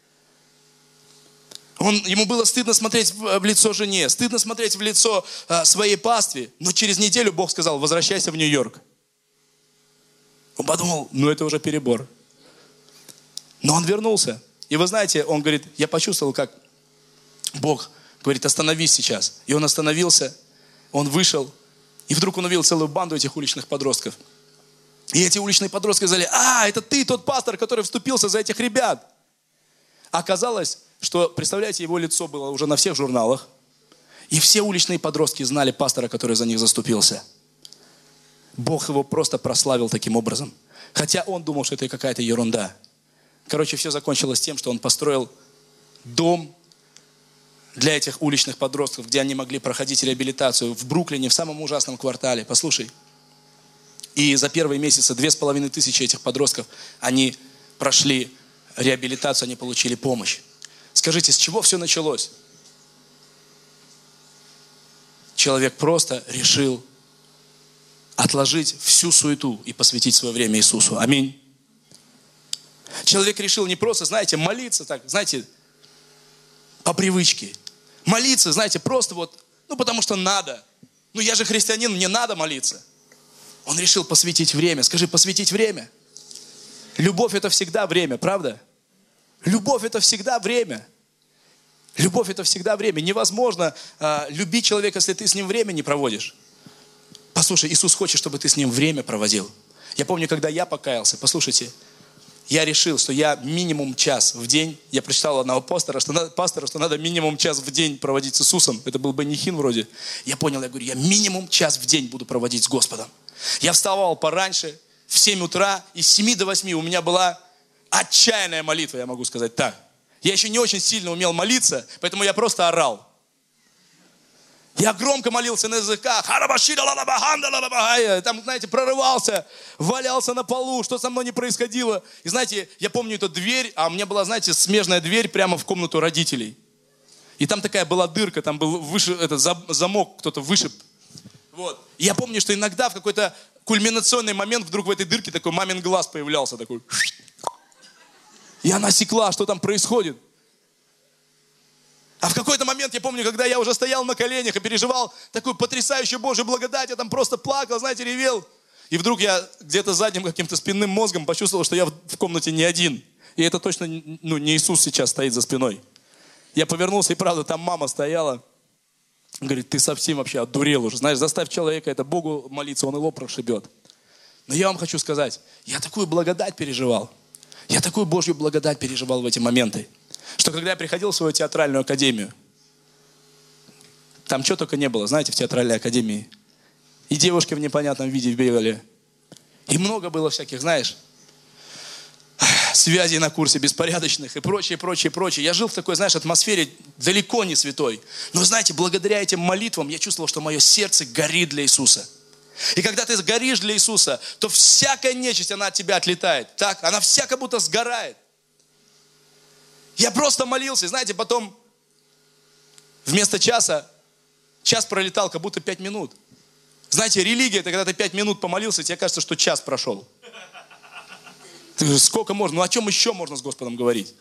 Ему было стыдно смотреть в лицо жене, стыдно смотреть в лицо своей пастве. Но через неделю Бог сказал, возвращайся в Нью-Йорк. Он подумал, это уже перебор. Но он вернулся. И вы знаете, он говорит, я почувствовал, как Бог говорит, остановись сейчас. И он остановился, он вышел. И вдруг он увидел целую банду этих уличных подростков. И эти уличные подростки сказали, это ты тот пастор, который вступился за этих ребят. Оказалось, что, представляете, его лицо было уже на всех журналах. И все уличные подростки знали пастора, который за них заступился. Бог его просто прославил таким образом. Хотя он думал, что это какая-то ерунда. Короче, все закончилось тем, что он построил дом для этих уличных подростков, где они могли проходить реабилитацию в Бруклине, в самом ужасном квартале. Послушай. И за первые месяцы 2500 этих подростков, они прошли реабилитацию, они получили помощь. Скажите, с чего все началось? Человек просто решил отложить всю суету и посвятить свое время Иисусу. Аминь. Человек решил не просто, знаете, молиться так, знаете, по привычке. Молиться, знаете, просто потому что надо. Я же христианин, мне надо молиться. Он решил посвятить время. Скажи, посвятить время. Любовь это всегда время, правда? Любовь это всегда время. Любовь это всегда время. Невозможно любить человека, если ты с ним время не проводишь. Послушай, Иисус хочет, чтобы ты с ним время проводил. Я помню, когда я покаялся, послушайте, я решил, что я минимум час в день, я прочитал одного пастора, что надо минимум час в день проводить с Иисусом. Это был Бенни Хин вроде. Я понял, я говорю, я минимум час в день буду проводить с Господом. Я вставал пораньше, в 7 утра, и с 7 до 8 у меня была отчаянная молитва, я могу сказать так. Я еще не очень сильно умел молиться, поэтому я просто орал. Я громко молился на языках. Там, знаете, прорывался, валялся на полу, что со мной не происходило. И знаете, я помню эту дверь, а у меня была, знаете, смежная дверь прямо в комнату родителей. И там такая была дырка, там был замок, кто-то вышиб. И я помню, что иногда в какой-то кульминационный момент вдруг в этой дырке такой мамин глаз появлялся. Такой. И она секла, что там происходит. А в какой-то момент, я помню, когда я уже стоял на коленях и переживал такую потрясающую Божью благодать, я там просто плакал, знаете, ревел. И вдруг я где-то задним каким-то спинным мозгом почувствовал, что я в комнате не один. И это точно не Иисус сейчас стоит за спиной. Я повернулся, и правда, там мама стояла. Говорит, ты совсем вообще одурел уже. Знаешь, заставь человека это Богу молиться, он его прошибет. Но я вам хочу сказать, я такую благодать переживал. Я такую Божью благодать переживал в эти моменты. Что когда я приходил в свою театральную академию, там что только не было, знаете, в театральной академии. И девушки в непонятном виде бегали. И много было всяких, знаешь, связей на курсе беспорядочных и прочее, прочее, прочее. Я жил в такой, знаешь, атмосфере далеко не святой. Но, знаете, благодаря этим молитвам я чувствовал, что мое сердце горит для Иисуса. И когда ты горишь для Иисуса, то всякая нечисть, она от тебя отлетает. Так? Она вся как будто сгорает. Я просто молился, знаете, потом Вместо часа, час пролетал, как будто 5 минут. Знаете, религия, это когда ты 5 минут помолился, тебе кажется, что час прошел. Сколько можно? Ну о чем еще можно с Господом говорить?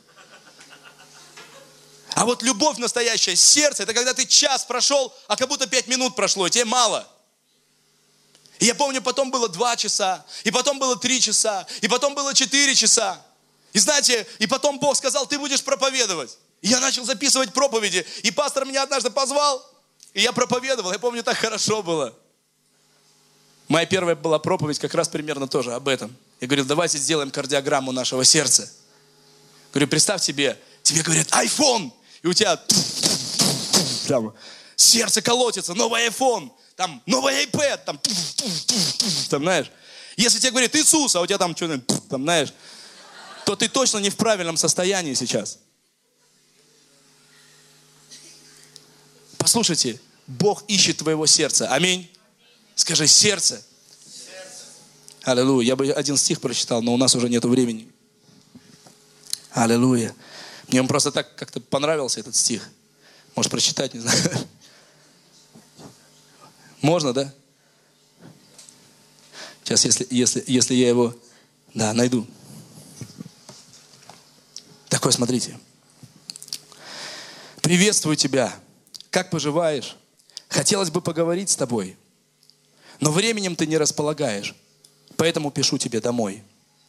А вот любовь настоящая, сердце, это когда ты час прошел, а как будто 5 минут прошло, и тебе мало. И я помню, потом было 2 часа, и потом было 3 часа, и потом было 4 часа. И знаете, и потом Бог сказал, ты будешь проповедовать. И я начал записывать проповеди, и пастор меня однажды позвал, и я проповедовал. Я помню, так хорошо было. Моя первая была проповедь как раз примерно тоже об этом. Я говорю, давайте сделаем кардиограмму нашего сердца. Говорю, представь себе, тебе говорят, iPhone, и у тебя там, сердце колотится, новый iPhone, там, новый iPad, там, знаешь. Если тебе говорят Иисус, а у тебя там что-нибудь, там, знаешь, то ты точно не в правильном состоянии сейчас. Послушайте, Бог ищет твоего сердца. Аминь. Скажи, сердце. Аллилуйя. Я бы один стих прочитал, но у нас уже нет времени. Аллилуйя. Мне он просто так как-то понравился, этот стих. Можешь прочитать, не знаю. Можно, да? Сейчас, если я его, да, найду. Такой, смотрите. Приветствую тебя. Как поживаешь? Хотелось бы поговорить с тобой. Но временем ты не располагаешь. Поэтому пишу тебе домой.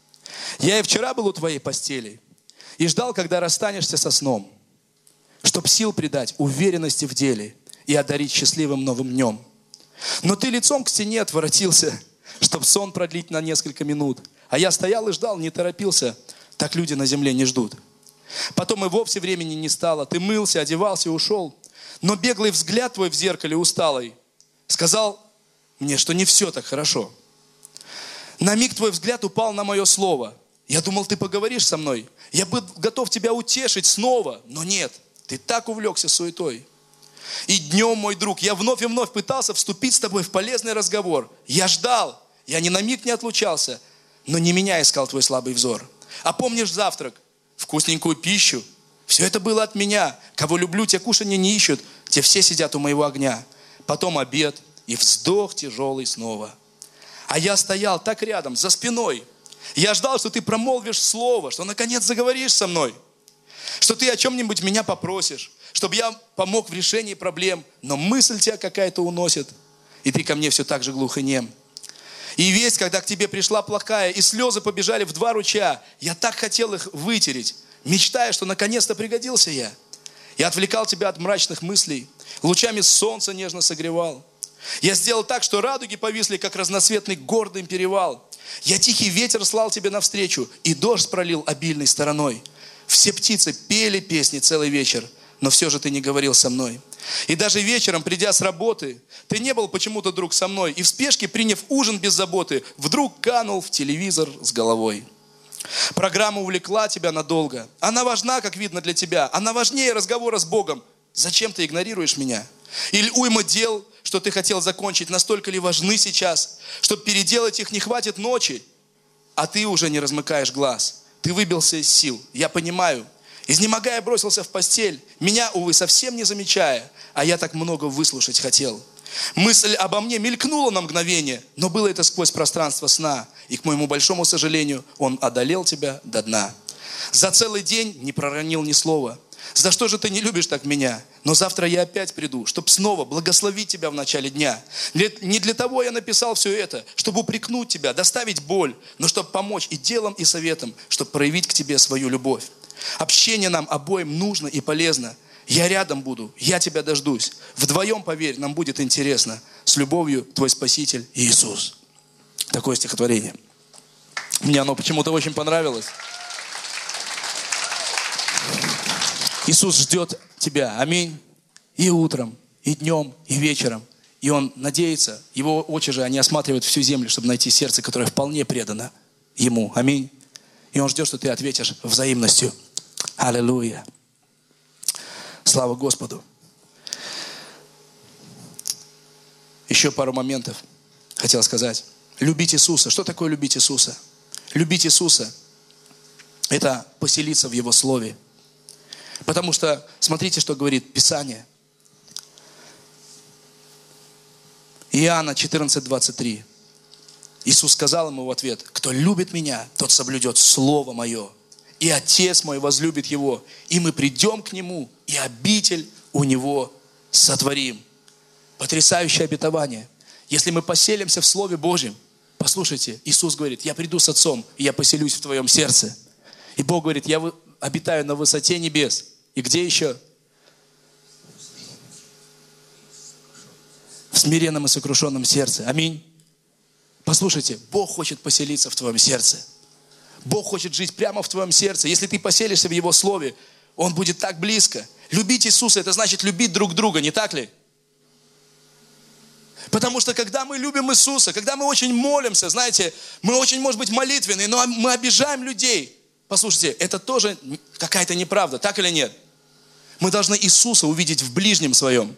Я и вчера был у твоей постели. И ждал, когда расстанешься со сном. Чтоб сил придать, уверенности в деле. И одарить счастливым новым днем. Но ты лицом к стене отворотился. Чтоб сон продлить на несколько минут. А я стоял и ждал, не торопился. Так люди на земле не ждут. Потом и вовсе времени не стало. Ты мылся, одевался и ушел. Но беглый взгляд твой в зеркале усталый сказал мне, что не все так хорошо. На миг твой взгляд упал на мое слово. Я думал, ты поговоришь со мной. Я был готов тебя утешить снова. Но нет, ты так увлекся суетой. И днем, мой друг, я вновь и вновь пытался вступить с тобой в полезный разговор. Я ждал, я ни на миг не отлучался. Но не меня искал твой слабый взор. А помнишь завтрак, вкусненькую пищу? Все это было от меня. Кого люблю, те кушанья не ищут. Те все сидят у моего огня. Потом обед и вздох тяжелый снова. А я стоял так рядом, за спиной. Я ждал, что ты промолвишь слово, что наконец заговоришь со мной. Что ты о чем-нибудь меня попросишь, чтобы я помог в решении проблем. Но мысль тебя какая-то уносит. И ты ко мне все так же глух и нем. И весть, когда к тебе пришла плохая, и слезы побежали в 2 ручья. Я так хотел их вытереть, мечтая, что наконец-то пригодился я. Я отвлекал тебя от мрачных мыслей, лучами солнца нежно согревал. Я сделал так, что радуги повисли, как разноцветный гордый перевал. Я тихий ветер слал тебе навстречу, и дождь пролил обильной стороной. Все птицы пели песни целый вечер, но все же ты не говорил со мной. И даже вечером, придя с работы, ты не был почему-то, друг, со мной. И в спешке, приняв ужин без заботы, вдруг канул в телевизор с головой. Программа увлекла тебя надолго. Она важна, как видно, для тебя. Она важнее разговора с Богом. Зачем ты игнорируешь меня? Или уйма дел, что ты хотел закончить, настолько ли важны сейчас, чтобы переделать их не хватит ночи, а ты уже не размыкаешь глаз. Ты выбился из сил, я понимаю. Изнемогая, бросился в постель, меня, увы, совсем не замечая, а я так много выслушать хотел. Мысль обо мне мелькнула на мгновение, но было это сквозь пространство сна, и, к моему большому сожалению, он одолел тебя до дна. За целый день не проронил ни слова. За что же ты не любишь так меня? Но завтра я опять приду, чтобы снова благословить тебя в начале дня. Не для того я написал все это, чтобы упрекнуть тебя, доставить боль, но чтобы помочь и делом, и советом, чтобы проявить к тебе свою любовь. Общение нам обоим нужно и полезно. Я рядом буду, я тебя дождусь. Вдвоем, поверь, нам будет интересно. С любовью, твой Спаситель Иисус. Такое стихотворение. Мне оно почему-то очень понравилось. Иисус ждет тебя, аминь, и утром, и днем, и вечером. И Он надеется, Его очи же, они осматривают всю землю, чтобы найти сердце, которое вполне предано Ему, аминь. И Он ждет, что ты ответишь взаимностью. Аллилуйя. Слава Господу. Еще пару моментов хотел сказать. Любить Иисуса. Что такое любить Иисуса? Любить Иисуса – это поселиться в Его Слове. Потому что, смотрите, что говорит Писание. Иоанна 14:23. Иисус сказал ему в ответ: кто любит меня, тот соблюдет Слово Мое. И Отец Мой возлюбит его. И мы придем к Нему, и обитель у Него сотворим. Потрясающее обетование. Если мы поселимся в Слове Божьем, послушайте, Иисус говорит: я приду с Отцом, и я поселюсь в твоем сердце. И Бог говорит: я обитаю на высоте небес. И где еще? В смиренном и сокрушенном сердце. Аминь. Послушайте, Бог хочет поселиться в твоем сердце. Бог хочет жить прямо в твоем сердце. Если ты поселишься в Его Слове, Он будет так близко. Любить Иисуса — это значит любить друг друга, не так ли? Потому что когда мы любим Иисуса, когда мы очень молимся, знаете, мы очень, может быть, молитвенные, но мы обижаем людей. Послушайте, это тоже какая-то неправда, так или нет? Мы должны Иисуса увидеть в ближнем своем.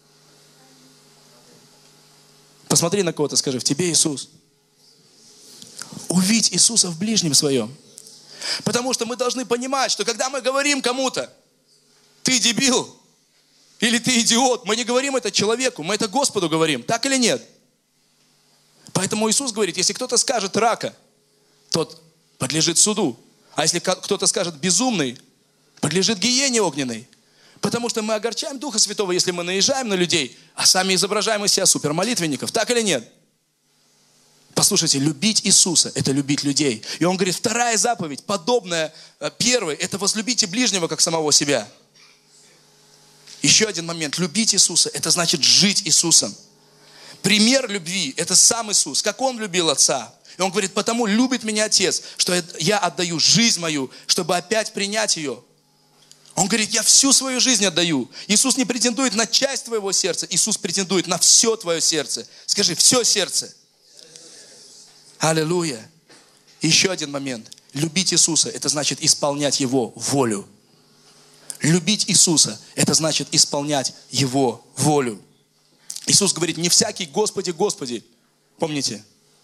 Посмотри на кого-то, скажи: в тебе Иисус. Увидь Иисуса в ближнем своем. Потому что мы должны понимать, что когда мы говорим кому-то: ты дебил или ты идиот, мы не говорим это человеку, мы это Господу говорим, так или нет? Поэтому Иисус говорит: если кто-то скажет рака, тот подлежит суду. А если кто-то скажет безумный, подлежит гиене огненной. Потому что мы огорчаем Духа Святого, если мы наезжаем на людей, а сами изображаем из себя супермолитвенников. Так или нет? Послушайте, любить Иисуса – это любить людей. И Он говорит, вторая заповедь, подобная первой, это возлюбите ближнего, как самого себя. Еще один момент. Любить Иисуса – это значит жить Иисусом. Пример любви – это сам Иисус, как Он любил Отца. И Он говорит: потому любит меня Отец, что я отдаю жизнь мою, чтобы опять принять ее. Он говорит: я всю свою жизнь отдаю. Иисус не претендует на часть твоего сердца, Иисус претендует на все твое сердце. Скажи: все сердце. Аллилуйя. Еще один момент. Любить Иисуса – это значит исполнять Его волю. Любить Иисуса – это значит исполнять Его волю. Иисус говорит: не всякий Господи, Господи, помните,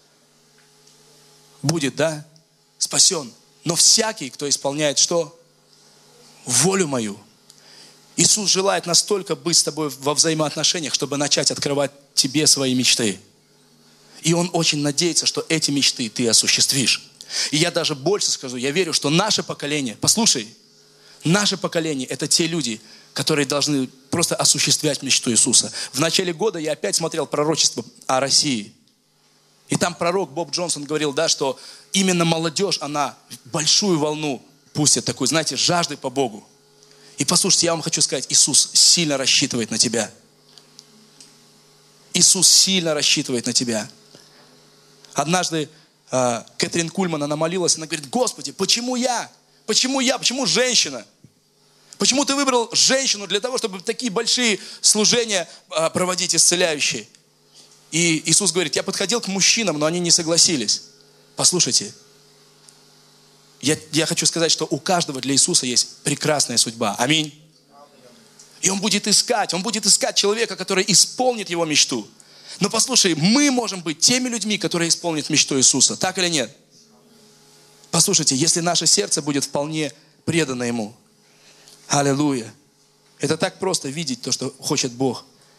будет, да, спасен, но всякий, кто исполняет что? Волю мою. Иисус желает настолько быть с тобой во взаимоотношениях, чтобы начать открывать тебе свои мечты. И Он очень надеется, что эти мечты ты осуществишь. И я даже больше скажу, я верю, что наше поколение, послушай, наше поколение – это те люди, которые должны просто осуществлять мечту Иисуса. В начале года я опять смотрел пророчество о России. И там пророк Боб Джонсон говорил, да, что именно молодежь, она большую волну пустит, такую, знаете, жажды по Богу. И послушайте, я вам хочу сказать, Иисус сильно рассчитывает на тебя. Иисус сильно рассчитывает на тебя. Однажды Кэтрин Кульман, она молилась, она говорит: Господи, почему я? Почему женщина? Почему ты выбрал женщину для того, чтобы такие большие служения проводить исцеляющие? И Иисус говорит: я подходил к мужчинам, но они не согласились. Послушайте, я хочу сказать, что у каждого для Иисуса есть прекрасная судьба. Аминь. И Он будет искать человека, который исполнит его мечту. Но послушай, мы можем быть теми людьми, которые исполнят мечту Иисуса. Так или нет? Послушайте, если наше сердце будет вполне предано Ему. Аллилуйя. Это так просто видеть то, что хочет Бог.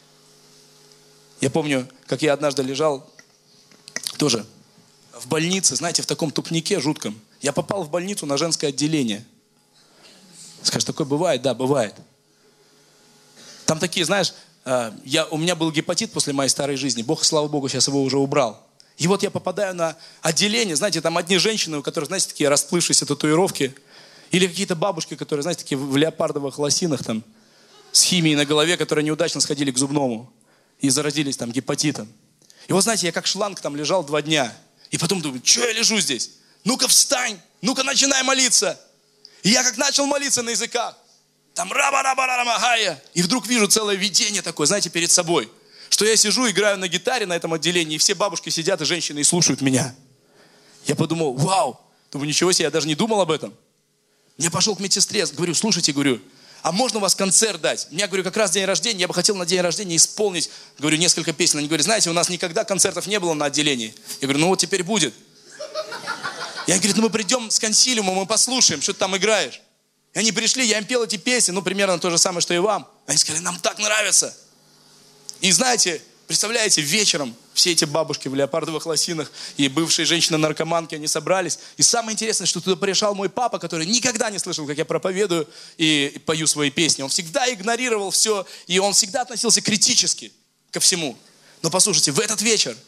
Я помню, как я однажды лежал тоже в больнице, знаете, в таком тупнике жутком. Я попал в больницу на женское отделение. Скажешь, такое бывает? Да, бывает. Там такие, знаешь, у меня был гепатит после моей старой жизни. Бог, слава Богу, сейчас его уже убрал. И вот я попадаю на отделение, знаете, там одни женщины, у которых, знаете, такие расплывшиеся татуировки. Или какие-то бабушки, которые, знаете, такие в леопардовых лосинах там, с химией на голове, которые неудачно сходили к зубному и заразились там гепатитом. И вот, знаете, я как шланг там лежал 2 дня. И потом думаю, что я лежу здесь? Ну-ка встань, ну-ка начинай молиться. И я как начал молиться на языках, там раба-раба-раба-гая. И вдруг вижу целое видение такое, знаете, перед собой. Что я сижу, играю на гитаре на этом отделении, и все бабушки сидят и женщины и слушают меня. Я подумал, вау, думаю, ничего себе, я даже не думал об этом. Я пошел к медсестре, говорю, слушайте, говорю, а можно у вас концерт дать? У меня, говорю, как раз день рождения, я бы хотел на день рождения исполнить, говорю, несколько песен. Они говорят, знаете, у нас никогда концертов не было на отделении. Я говорю, ну вот теперь будет. Я говорю, ну мы придем с консилиума, мы послушаем, что ты там играешь. И они пришли, я им пел эти песни, ну примерно то же самое, что и вам. Они сказали, нам так нравится. И знаете, Представляете, вечером все эти бабушки в леопардовых лосинах и бывшие женщины-наркоманки, они собрались. И самое интересное, что туда приезжал мой папа, который никогда не слышал, как я проповедую и пою свои песни. Он всегда игнорировал все, и он всегда относился критически ко всему. Но послушайте, в этот вечер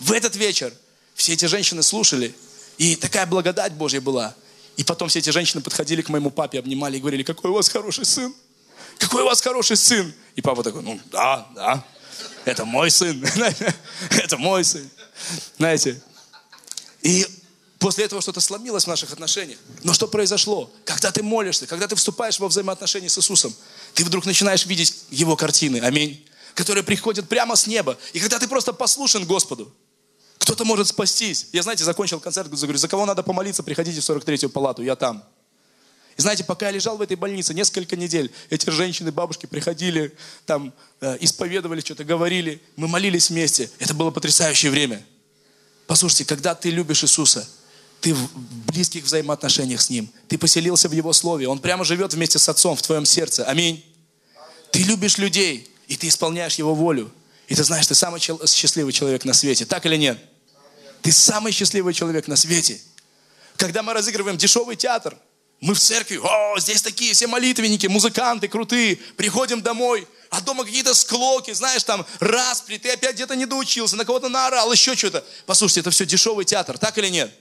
все эти женщины слушали, и такая благодать Божья была. И потом все эти женщины подходили к моему папе, обнимали и говорили: какой у вас хороший сын, какой у вас хороший сын. И папа такой: ну да. Это мой сын. Это мой сын. Знаете. И после этого что-то сломилось в наших отношениях. Но что произошло? Когда ты молишься, когда ты вступаешь во взаимоотношения с Иисусом, ты вдруг начинаешь видеть Его картины. Аминь. Которые приходят прямо с неба. И когда ты просто послушен Господу, кто-то может спастись. Я, знаете, закончил концерт, говорю: за кого надо помолиться, приходите в 43-ю палату, я там. И знаете, пока я лежал в этой больнице несколько недель, эти женщины, бабушки приходили, там исповедовали, что-то говорили, мы молились вместе. Это было потрясающее время. Послушайте, когда ты любишь Иисуса, ты в близких взаимоотношениях с Ним, ты поселился в Его Слове, Он прямо живет вместе с Отцом в твоем сердце. Аминь. Ты любишь людей, и ты исполняешь Его волю. И ты знаешь, ты самый счастливый человек на свете. Так или нет? Ты самый счастливый человек на свете. Когда мы разыгрываем дешевый театр, мы в церкви: о, здесь такие все молитвенники, музыканты крутые. Приходим домой, а дома какие-то склоки, знаешь, там распри, ты опять где-то не доучился, на кого-то наорал, еще что-то. Послушайте, это все дешевый театр, так или нет?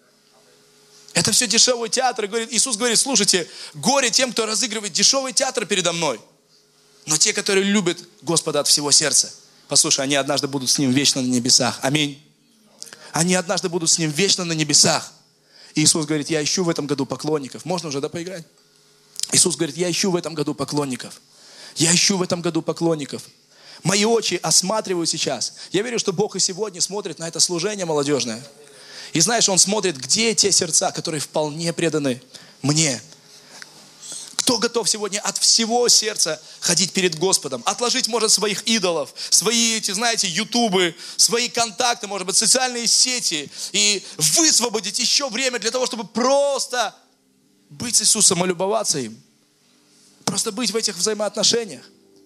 Это все дешевый театр. Иисус говорит: слушайте, горе тем, кто разыгрывает дешевый театр передо мной. Но те, которые любят Господа от всего сердца, послушай, они однажды будут с Ним вечно на небесах. Аминь. Они однажды будут с Ним вечно на небесах. И Иисус говорит: я ищу в этом году поклонников. Можно уже, да, поиграть? Иисус говорит: я ищу в этом году поклонников. Я ищу в этом году поклонников. Мои очи осматривают сейчас. Я верю, что Бог и сегодня смотрит на это служение молодежное. И знаешь, Он смотрит, где те сердца, которые вполне преданы мне. Кто готов сегодня от всего сердца ходить перед Господом? Отложить, может, своих идолов, свои эти, знаете, ютубы, свои контакты, может быть, социальные сети. И высвободить еще время для того, чтобы просто быть с Иисусом и любоваться им. Просто быть в этих взаимоотношениях.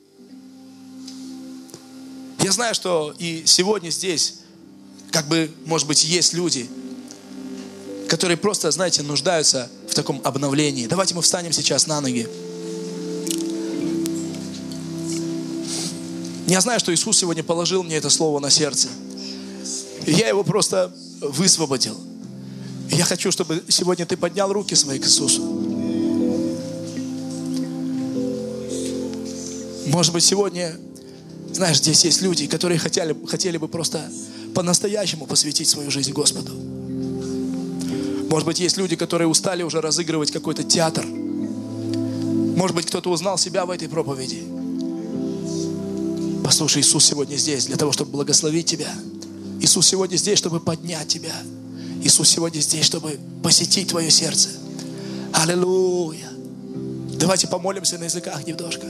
Я знаю, что и сегодня здесь, может быть, есть люди, которые просто, знаете, нуждаются в таком обновлении. Давайте мы встанем сейчас на ноги. Я знаю, что Иисус сегодня положил мне это слово на сердце. И я его просто высвободил. И я хочу, чтобы сегодня ты поднял руки свои к Иисусу. Может быть, сегодня, знаешь, здесь есть люди, которые хотели бы просто по-настоящему посвятить свою жизнь Господу. Может быть, есть люди, которые устали уже разыгрывать какой-то театр. Может быть, кто-то узнал себя в этой проповеди. Послушай, Иисус сегодня здесь для того, чтобы благословить тебя. Иисус сегодня здесь, чтобы поднять тебя. Иисус сегодня здесь, чтобы посетить твое сердце. Аллилуйя. Давайте помолимся на языках немножко.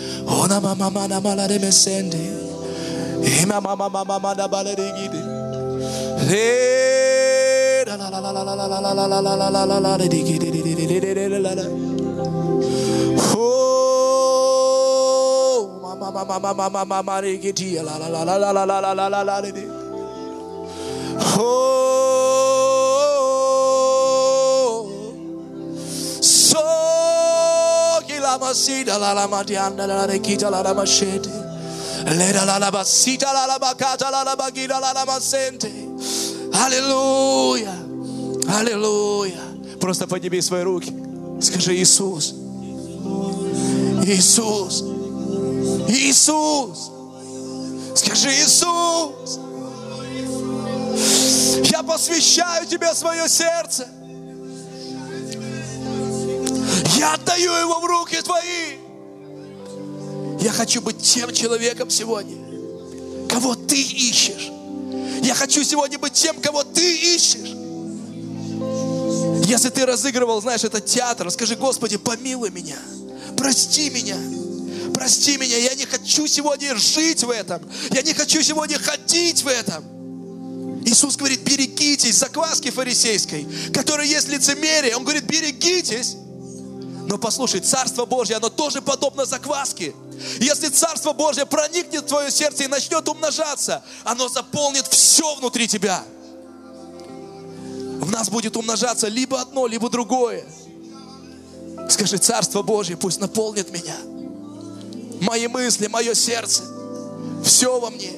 Аллилуйя. Аллилуйя. Просто подними свои руки. Скажи: Иисус. Иисус. Иисус. Скажи: Иисус. Я посвящаю Тебе свое сердце. Я отдаю его в руки Твои. Я хочу быть тем человеком сегодня, кого Ты ищешь. Я хочу сегодня быть тем, кого Ты ищешь. Если ты разыгрывал, знаешь, этот театр, скажи: Господи, помилуй меня, прости меня. Прости меня, я не хочу сегодня жить в этом. Я не хочу сегодня ходить в этом. Иисус говорит: берегитесь закваски фарисейской, которая есть лицемерие. Он говорит: берегитесь. Но послушай, Царство Божье, оно тоже подобно закваске. Если Царство Божье проникнет в твое сердце и начнет умножаться, оно заполнит все внутри тебя. В нас будет умножаться либо одно, либо другое. Скажи: Царство Божье пусть наполнит меня. Мои мысли, мое сердце, все во мне.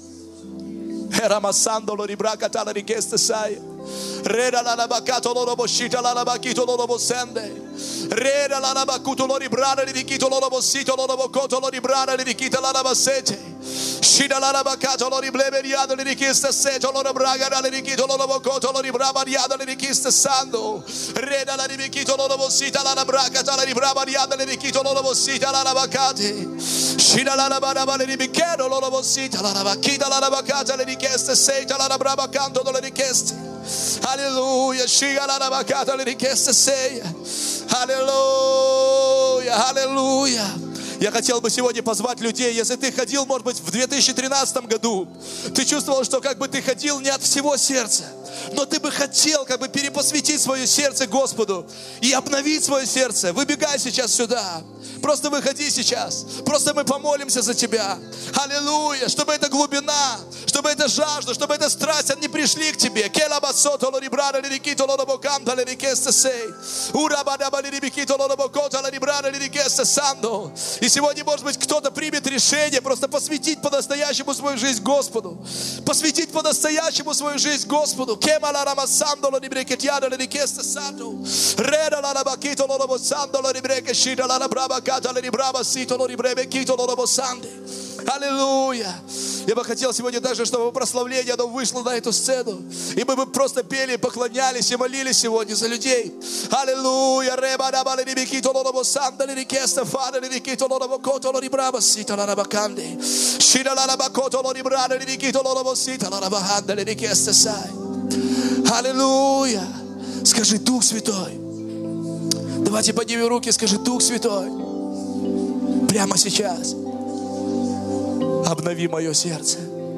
Reda la bacato loro boschita la bachito loro bossende. Reda la bacuto loro brada di chito loro bossito loro bocoto loro brada di chita la bassete. Shida la bacato loro bleberiado di chista seto loro braga di chito loro bocoto loro brava diado di chista sando. Reda la di chito loro bossita la braga tala di brava diado di chito loro bossita la bacate. Shida la bada di bichero loro bossita la bachita la bacata di chista seta la brava canto di richieste. Аллилуйя, аллилуйя, аллилуйя. Я хотел бы сегодня позвать людей, если ты ходил, может быть, в 2013 году, ты чувствовал, что как бы ты ходил не от всего сердца, но ты бы хотел как бы перепосвятить свое сердце Господу и обновить свое сердце. Выбегай сейчас сюда. Просто выходи сейчас. Просто мы помолимся за тебя. Аллилуйя. Чтобы эта глубина, чтобы эта жажда, чтобы эта страсть, они пришли к тебе. И сегодня, может быть, кто-то примет решение просто посвятить по-настоящему свою жизнь Господу. Посвятить по-настоящему свою жизнь Господу. Аллилуйя. Я бы хотел сегодня также, чтобы прославление оно вышло на эту сцену. И мы бы просто пели, поклонялись и молились сегодня за людей. Аллилуйя. Аллилуйя. Скажи: Дух Святой. Давайте поднимем руки, скажи: Дух Святой, прямо сейчас обнови мое сердце.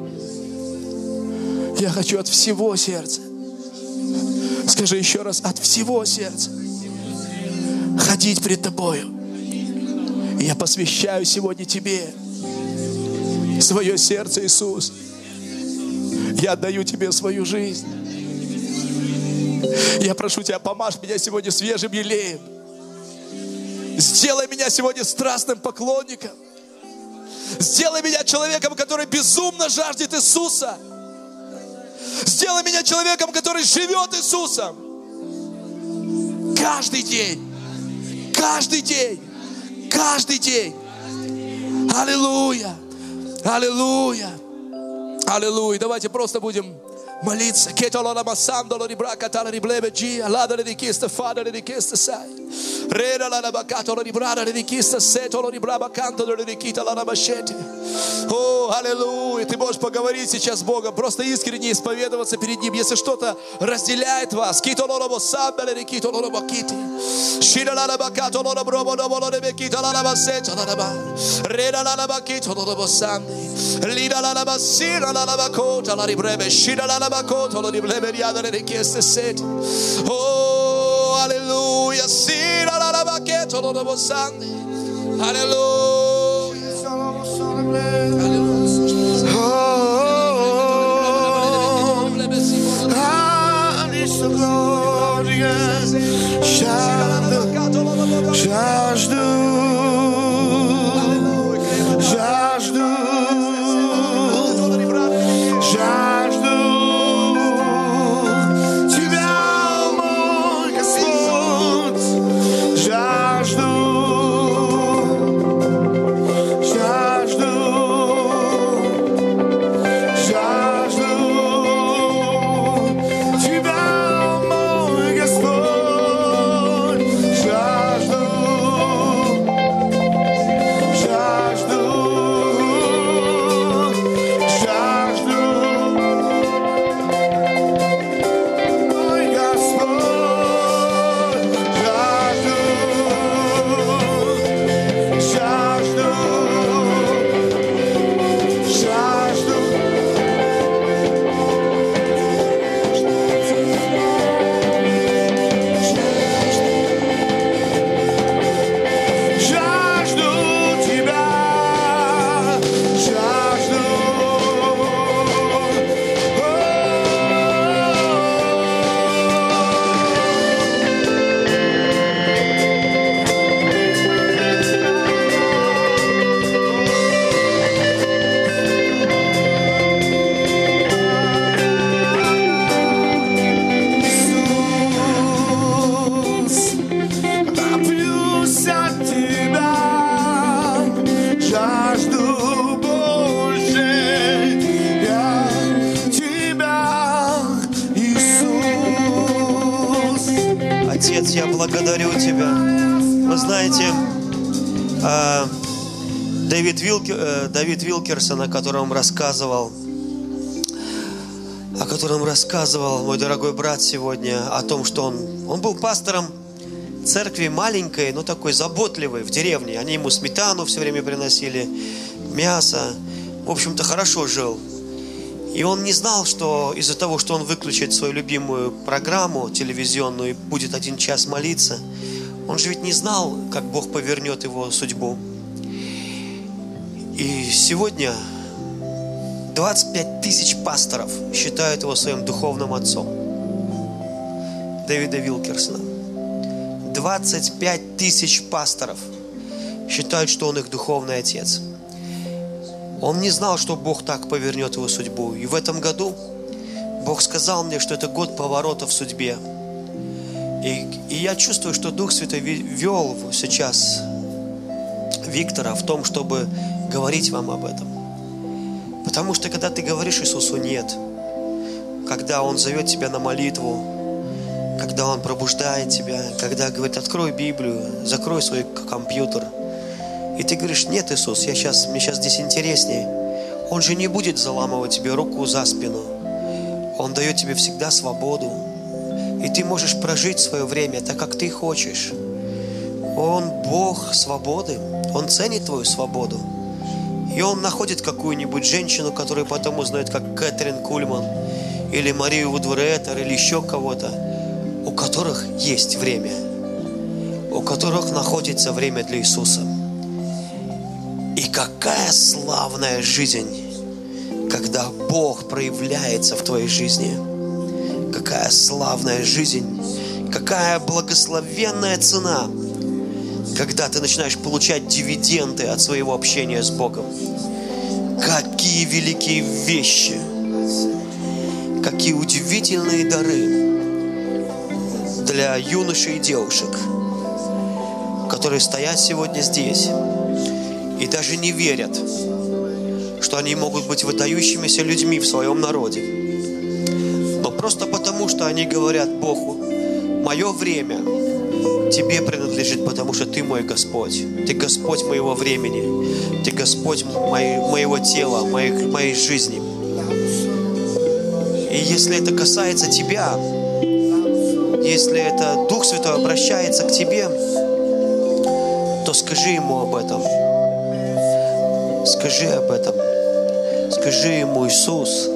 Я хочу от всего сердца. Скажи еще раз: от всего сердца ходить пред Тобою. И я посвящаю сегодня Тебе свое сердце, Иисус. Я отдаю Тебе свою жизнь. Я прошу Тебя, помажь меня сегодня свежим елеем. Сделай меня сегодня страстным поклонником. Сделай меня человеком, который безумно жаждет Иисуса. Сделай меня человеком, который живет Иисусом. Каждый день. Каждый день. Каждый день. Аллилуйя. Аллилуйя. Аллилуйя. Давайте просто будем молиться. О, аллилуйя. Ты можешь поговорить сейчас с Богом, просто искренне исповедоваться перед Ним, если что-то разделяет вас. Oh, hallelujah. Господь, я благодарю Тебя. Вы знаете, Дэвид Вилкерсон, о котором рассказывал мой дорогой брат сегодня, о том, что он был пастором церкви маленькой, но такой заботливой в деревне. Они ему сметану все время приносили, мясо. В общем-то, хорошо жил. И он не знал, что из-за того, что он выключит свою любимую программу телевизионную и будет 1 час молиться, он же ведь не знал, как Бог повернет его судьбу. И сегодня 25 тысяч пасторов считают его своим духовным отцом. Дэвида Вилкерсона. 25 тысяч пасторов считают, что он их духовный отец. Он не знал, что Бог так повернет его судьбу. И в этом году Бог сказал мне, что это год поворота в судьбе. И я чувствую, что Дух Святой вел сейчас Виктора в том, чтобы говорить вам об этом. Потому что когда ты говоришь Иисусу «нет», когда Он зовет тебя на молитву, когда Он пробуждает тебя, когда говорит: открой Библию, закрой свой компьютер, и ты говоришь: нет, Иисус, мне сейчас здесь интереснее. Он же не будет заламывать тебе руку за спину. Он дает тебе всегда свободу. И ты можешь прожить свое время так, как ты хочешь. Он Бог свободы. Он ценит твою свободу. И Он находит какую-нибудь женщину, которую потом узнает, как Кэтрин Кульман, или Марию Вудвуретер, или еще кого-то, у которых есть время, у которых находится время для Иисуса. И какая славная жизнь, когда Бог проявляется в твоей жизни. Какая славная жизнь, какая благословенная цена, когда ты начинаешь получать дивиденды от своего общения с Богом. Какие великие вещи, какие удивительные дары для юношей и девушек, которые стоят сегодня здесь и даже не верят, что они могут быть выдающимися людьми в своем народе. Но просто потому, что они говорят Богу: мое время Тебе принадлежит, потому что Ты мой Господь. Ты Господь моего времени. Ты Господь моего тела, моей жизни. И если это касается Тебя, если это Дух Святой обращается к тебе, то скажи Ему об этом. Скажи об этом. Скажи Ему: Иисус,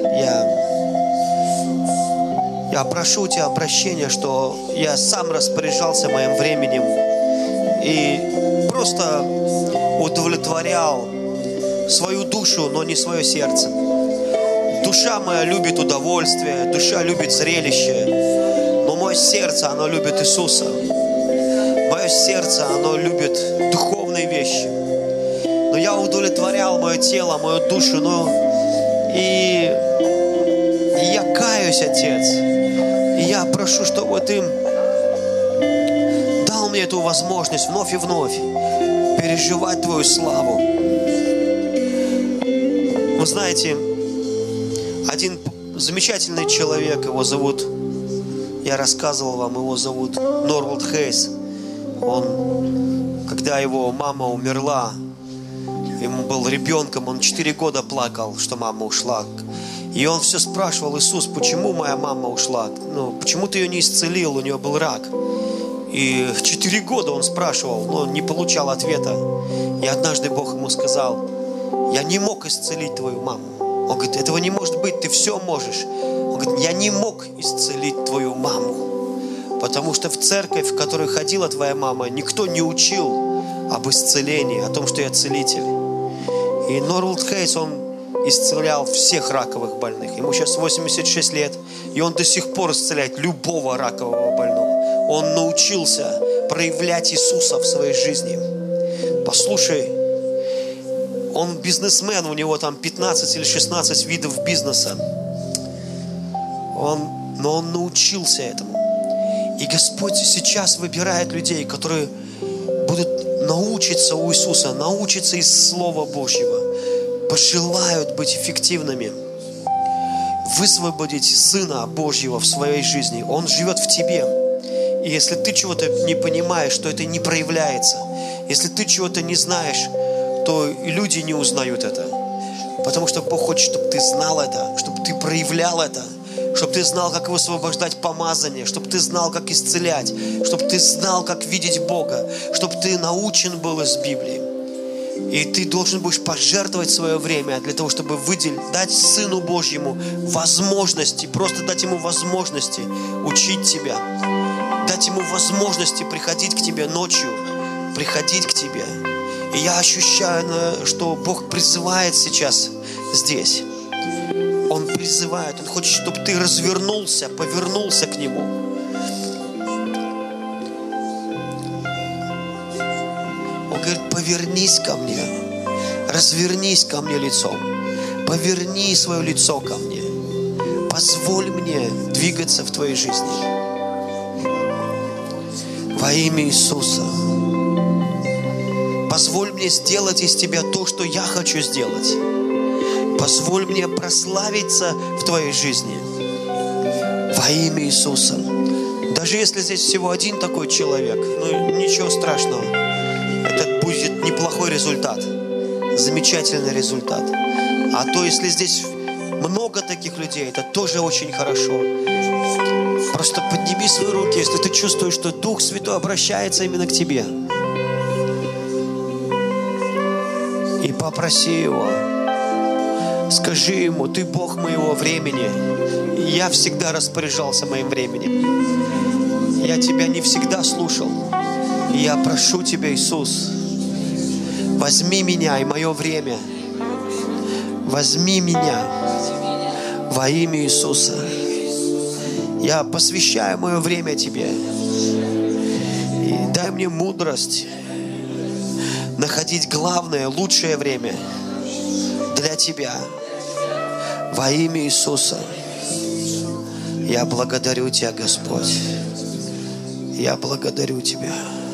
я прошу у Тебя прощения, что я сам распоряжался моим временем и просто удовлетворял свою душу, но не свое сердце. Душа моя любит удовольствие, душа любит зрелище, но мое сердце, оно любит Иисуса. Мое сердце, оно любит духовные вещи. Но я удовлетворял мое тело, мою душу, и я каюсь, Отец. И я прошу, чтобы Ты дал мне эту возможность вновь и вновь переживать Твою славу. Вы знаете, один замечательный человек, его зовут, я рассказывал вам, его зовут Норвальд Хейс. Он, когда его мама умерла, ему был ребенком, он 4 года плакал, что мама ушла. И он все спрашивал: Иисус, почему моя мама ушла? Почему Ты ее не исцелил? У нее был рак. И 4 года он спрашивал, но не получал ответа. И однажды Бог ему сказал: я не мог исцелить твою маму. Он говорит: этого не может быть, ты все можешь. Он говорит: я не мог исцелить твою маму, потому что в церковь, в которую ходила твоя мама, никто не учил об исцелении, о том, что я целитель. И Норвальд Хейс, он исцелял всех раковых больных. Ему сейчас 86 лет, и он до сих пор исцеляет любого ракового больного. Он научился проявлять Иисуса в своей жизни. Послушай, он бизнесмен, у него там 15 или 16 видов бизнеса. Но он научился этому. И Господь сейчас выбирает людей, которые будут научиться у Иисуса, научиться из Слова Божьего, пожелают быть эффективными, высвободить Сына Божьего в своей жизни. Он живет в тебе. И если ты чего-то не понимаешь, то это не проявляется. Если ты чего-то не знаешь, то и люди не узнают это. Потому что Бог хочет, чтобы ты знал это, чтобы ты проявлял это, чтобы ты знал, как высвобождать помазание, чтобы ты знал, как исцелять, чтобы ты знал, как видеть Бога, чтобы ты научен был из Библии. И ты должен будешь пожертвовать свое время для того, чтобы дать Сыну Божьему возможности, просто дать Ему возможности учить тебя, дать Ему возможности приходить к тебе ночью, приходить к тебе. И я ощущаю, что Бог призывает сейчас здесь. Он призывает, Он хочет, чтобы ты развернулся, повернулся к Нему. Он говорит, повернись ко мне, развернись ко мне лицом, поверни свое лицо ко мне, позволь мне двигаться в твоей жизни. Во имя Иисуса. Позволь мне сделать из тебя то, что я хочу сделать. Позволь мне прославиться в твоей жизни. Во имя Иисуса. Даже если здесь всего один такой человек, ничего страшного. Это будет неплохой результат. Замечательный результат. А то, если здесь много таких людей, это тоже очень хорошо. Просто подними свои руки, если ты чувствуешь, что Дух Святой обращается именно к тебе. И попроси Его. Скажи Ему, Ты Бог моего времени. Я всегда распоряжался моим временем. Я Тебя не всегда слушал. И я прошу Тебя, Иисус, возьми меня и мое время. Возьми меня во имя Иисуса. Я посвящаю мое время Тебе. И дай мне мудрость находить главное, лучшее время для Тебя. Во имя Иисуса. Я благодарю Тебя, Господь. Я благодарю Тебя.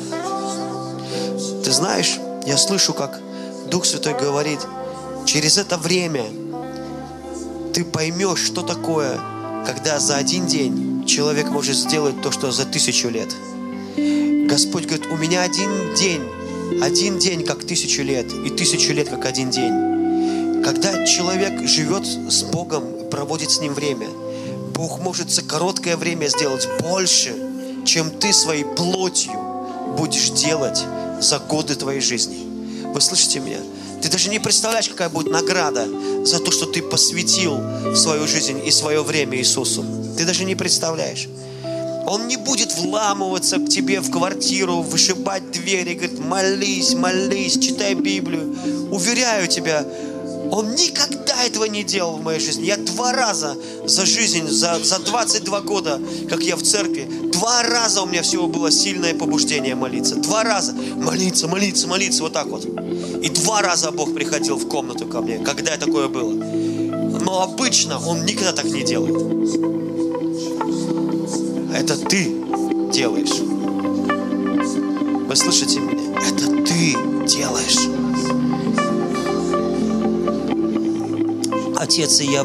Ты знаешь, я слышу, как Дух Святой говорит, через это время ты поймешь, что такое, когда за один день человек может сделать то, что за 1000 лет. Господь говорит, у меня один день как 1000 лет, и 1000 лет как один день. Когда человек живет с Богом, проводит с Ним время, Бог может за короткое время сделать больше, чем ты своей плотью будешь делать за годы твоей жизни. Вы слышите меня? Ты даже не представляешь, какая будет награда за то, что ты посвятил свою жизнь и свое время Иисусу. Ты даже не представляешь. Он не будет вламываться к тебе в квартиру, вышибать двери, говорит, молись, читай Библию. Уверяю тебя, Он никогда этого не делал в моей жизни. Я 2 раза за жизнь, за 22 года, как я в церкви, 2 раза у меня всего было сильное побуждение молиться. 2 раза. Молиться, вот так вот. И 2 раза Бог приходил в комнату ко мне, когда такое было. Но обычно Он никогда так не делает. Это ты делаешь. Вы слышите меня? Это ты делаешь. Отец, и я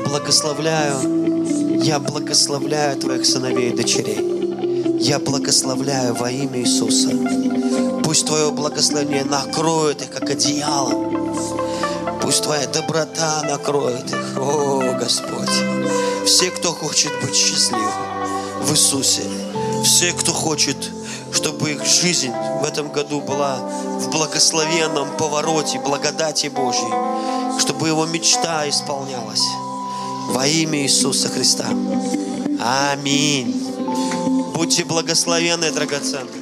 благословляю Твоих сыновей и дочерей. Я благословляю во имя Иисуса. Пусть Твое благословение накроет их, как одеялом. Пусть Твоя доброта накроет их. О, Господь. Все, кто хочет быть счастливым в Иисусе. Все, кто хочет, чтобы их жизнь в этом году была в благословенном повороте благодати Божьей. Чтобы его мечта исполнялась. Во имя Иисуса Христа. Аминь. Будьте благословенны, драгоценные.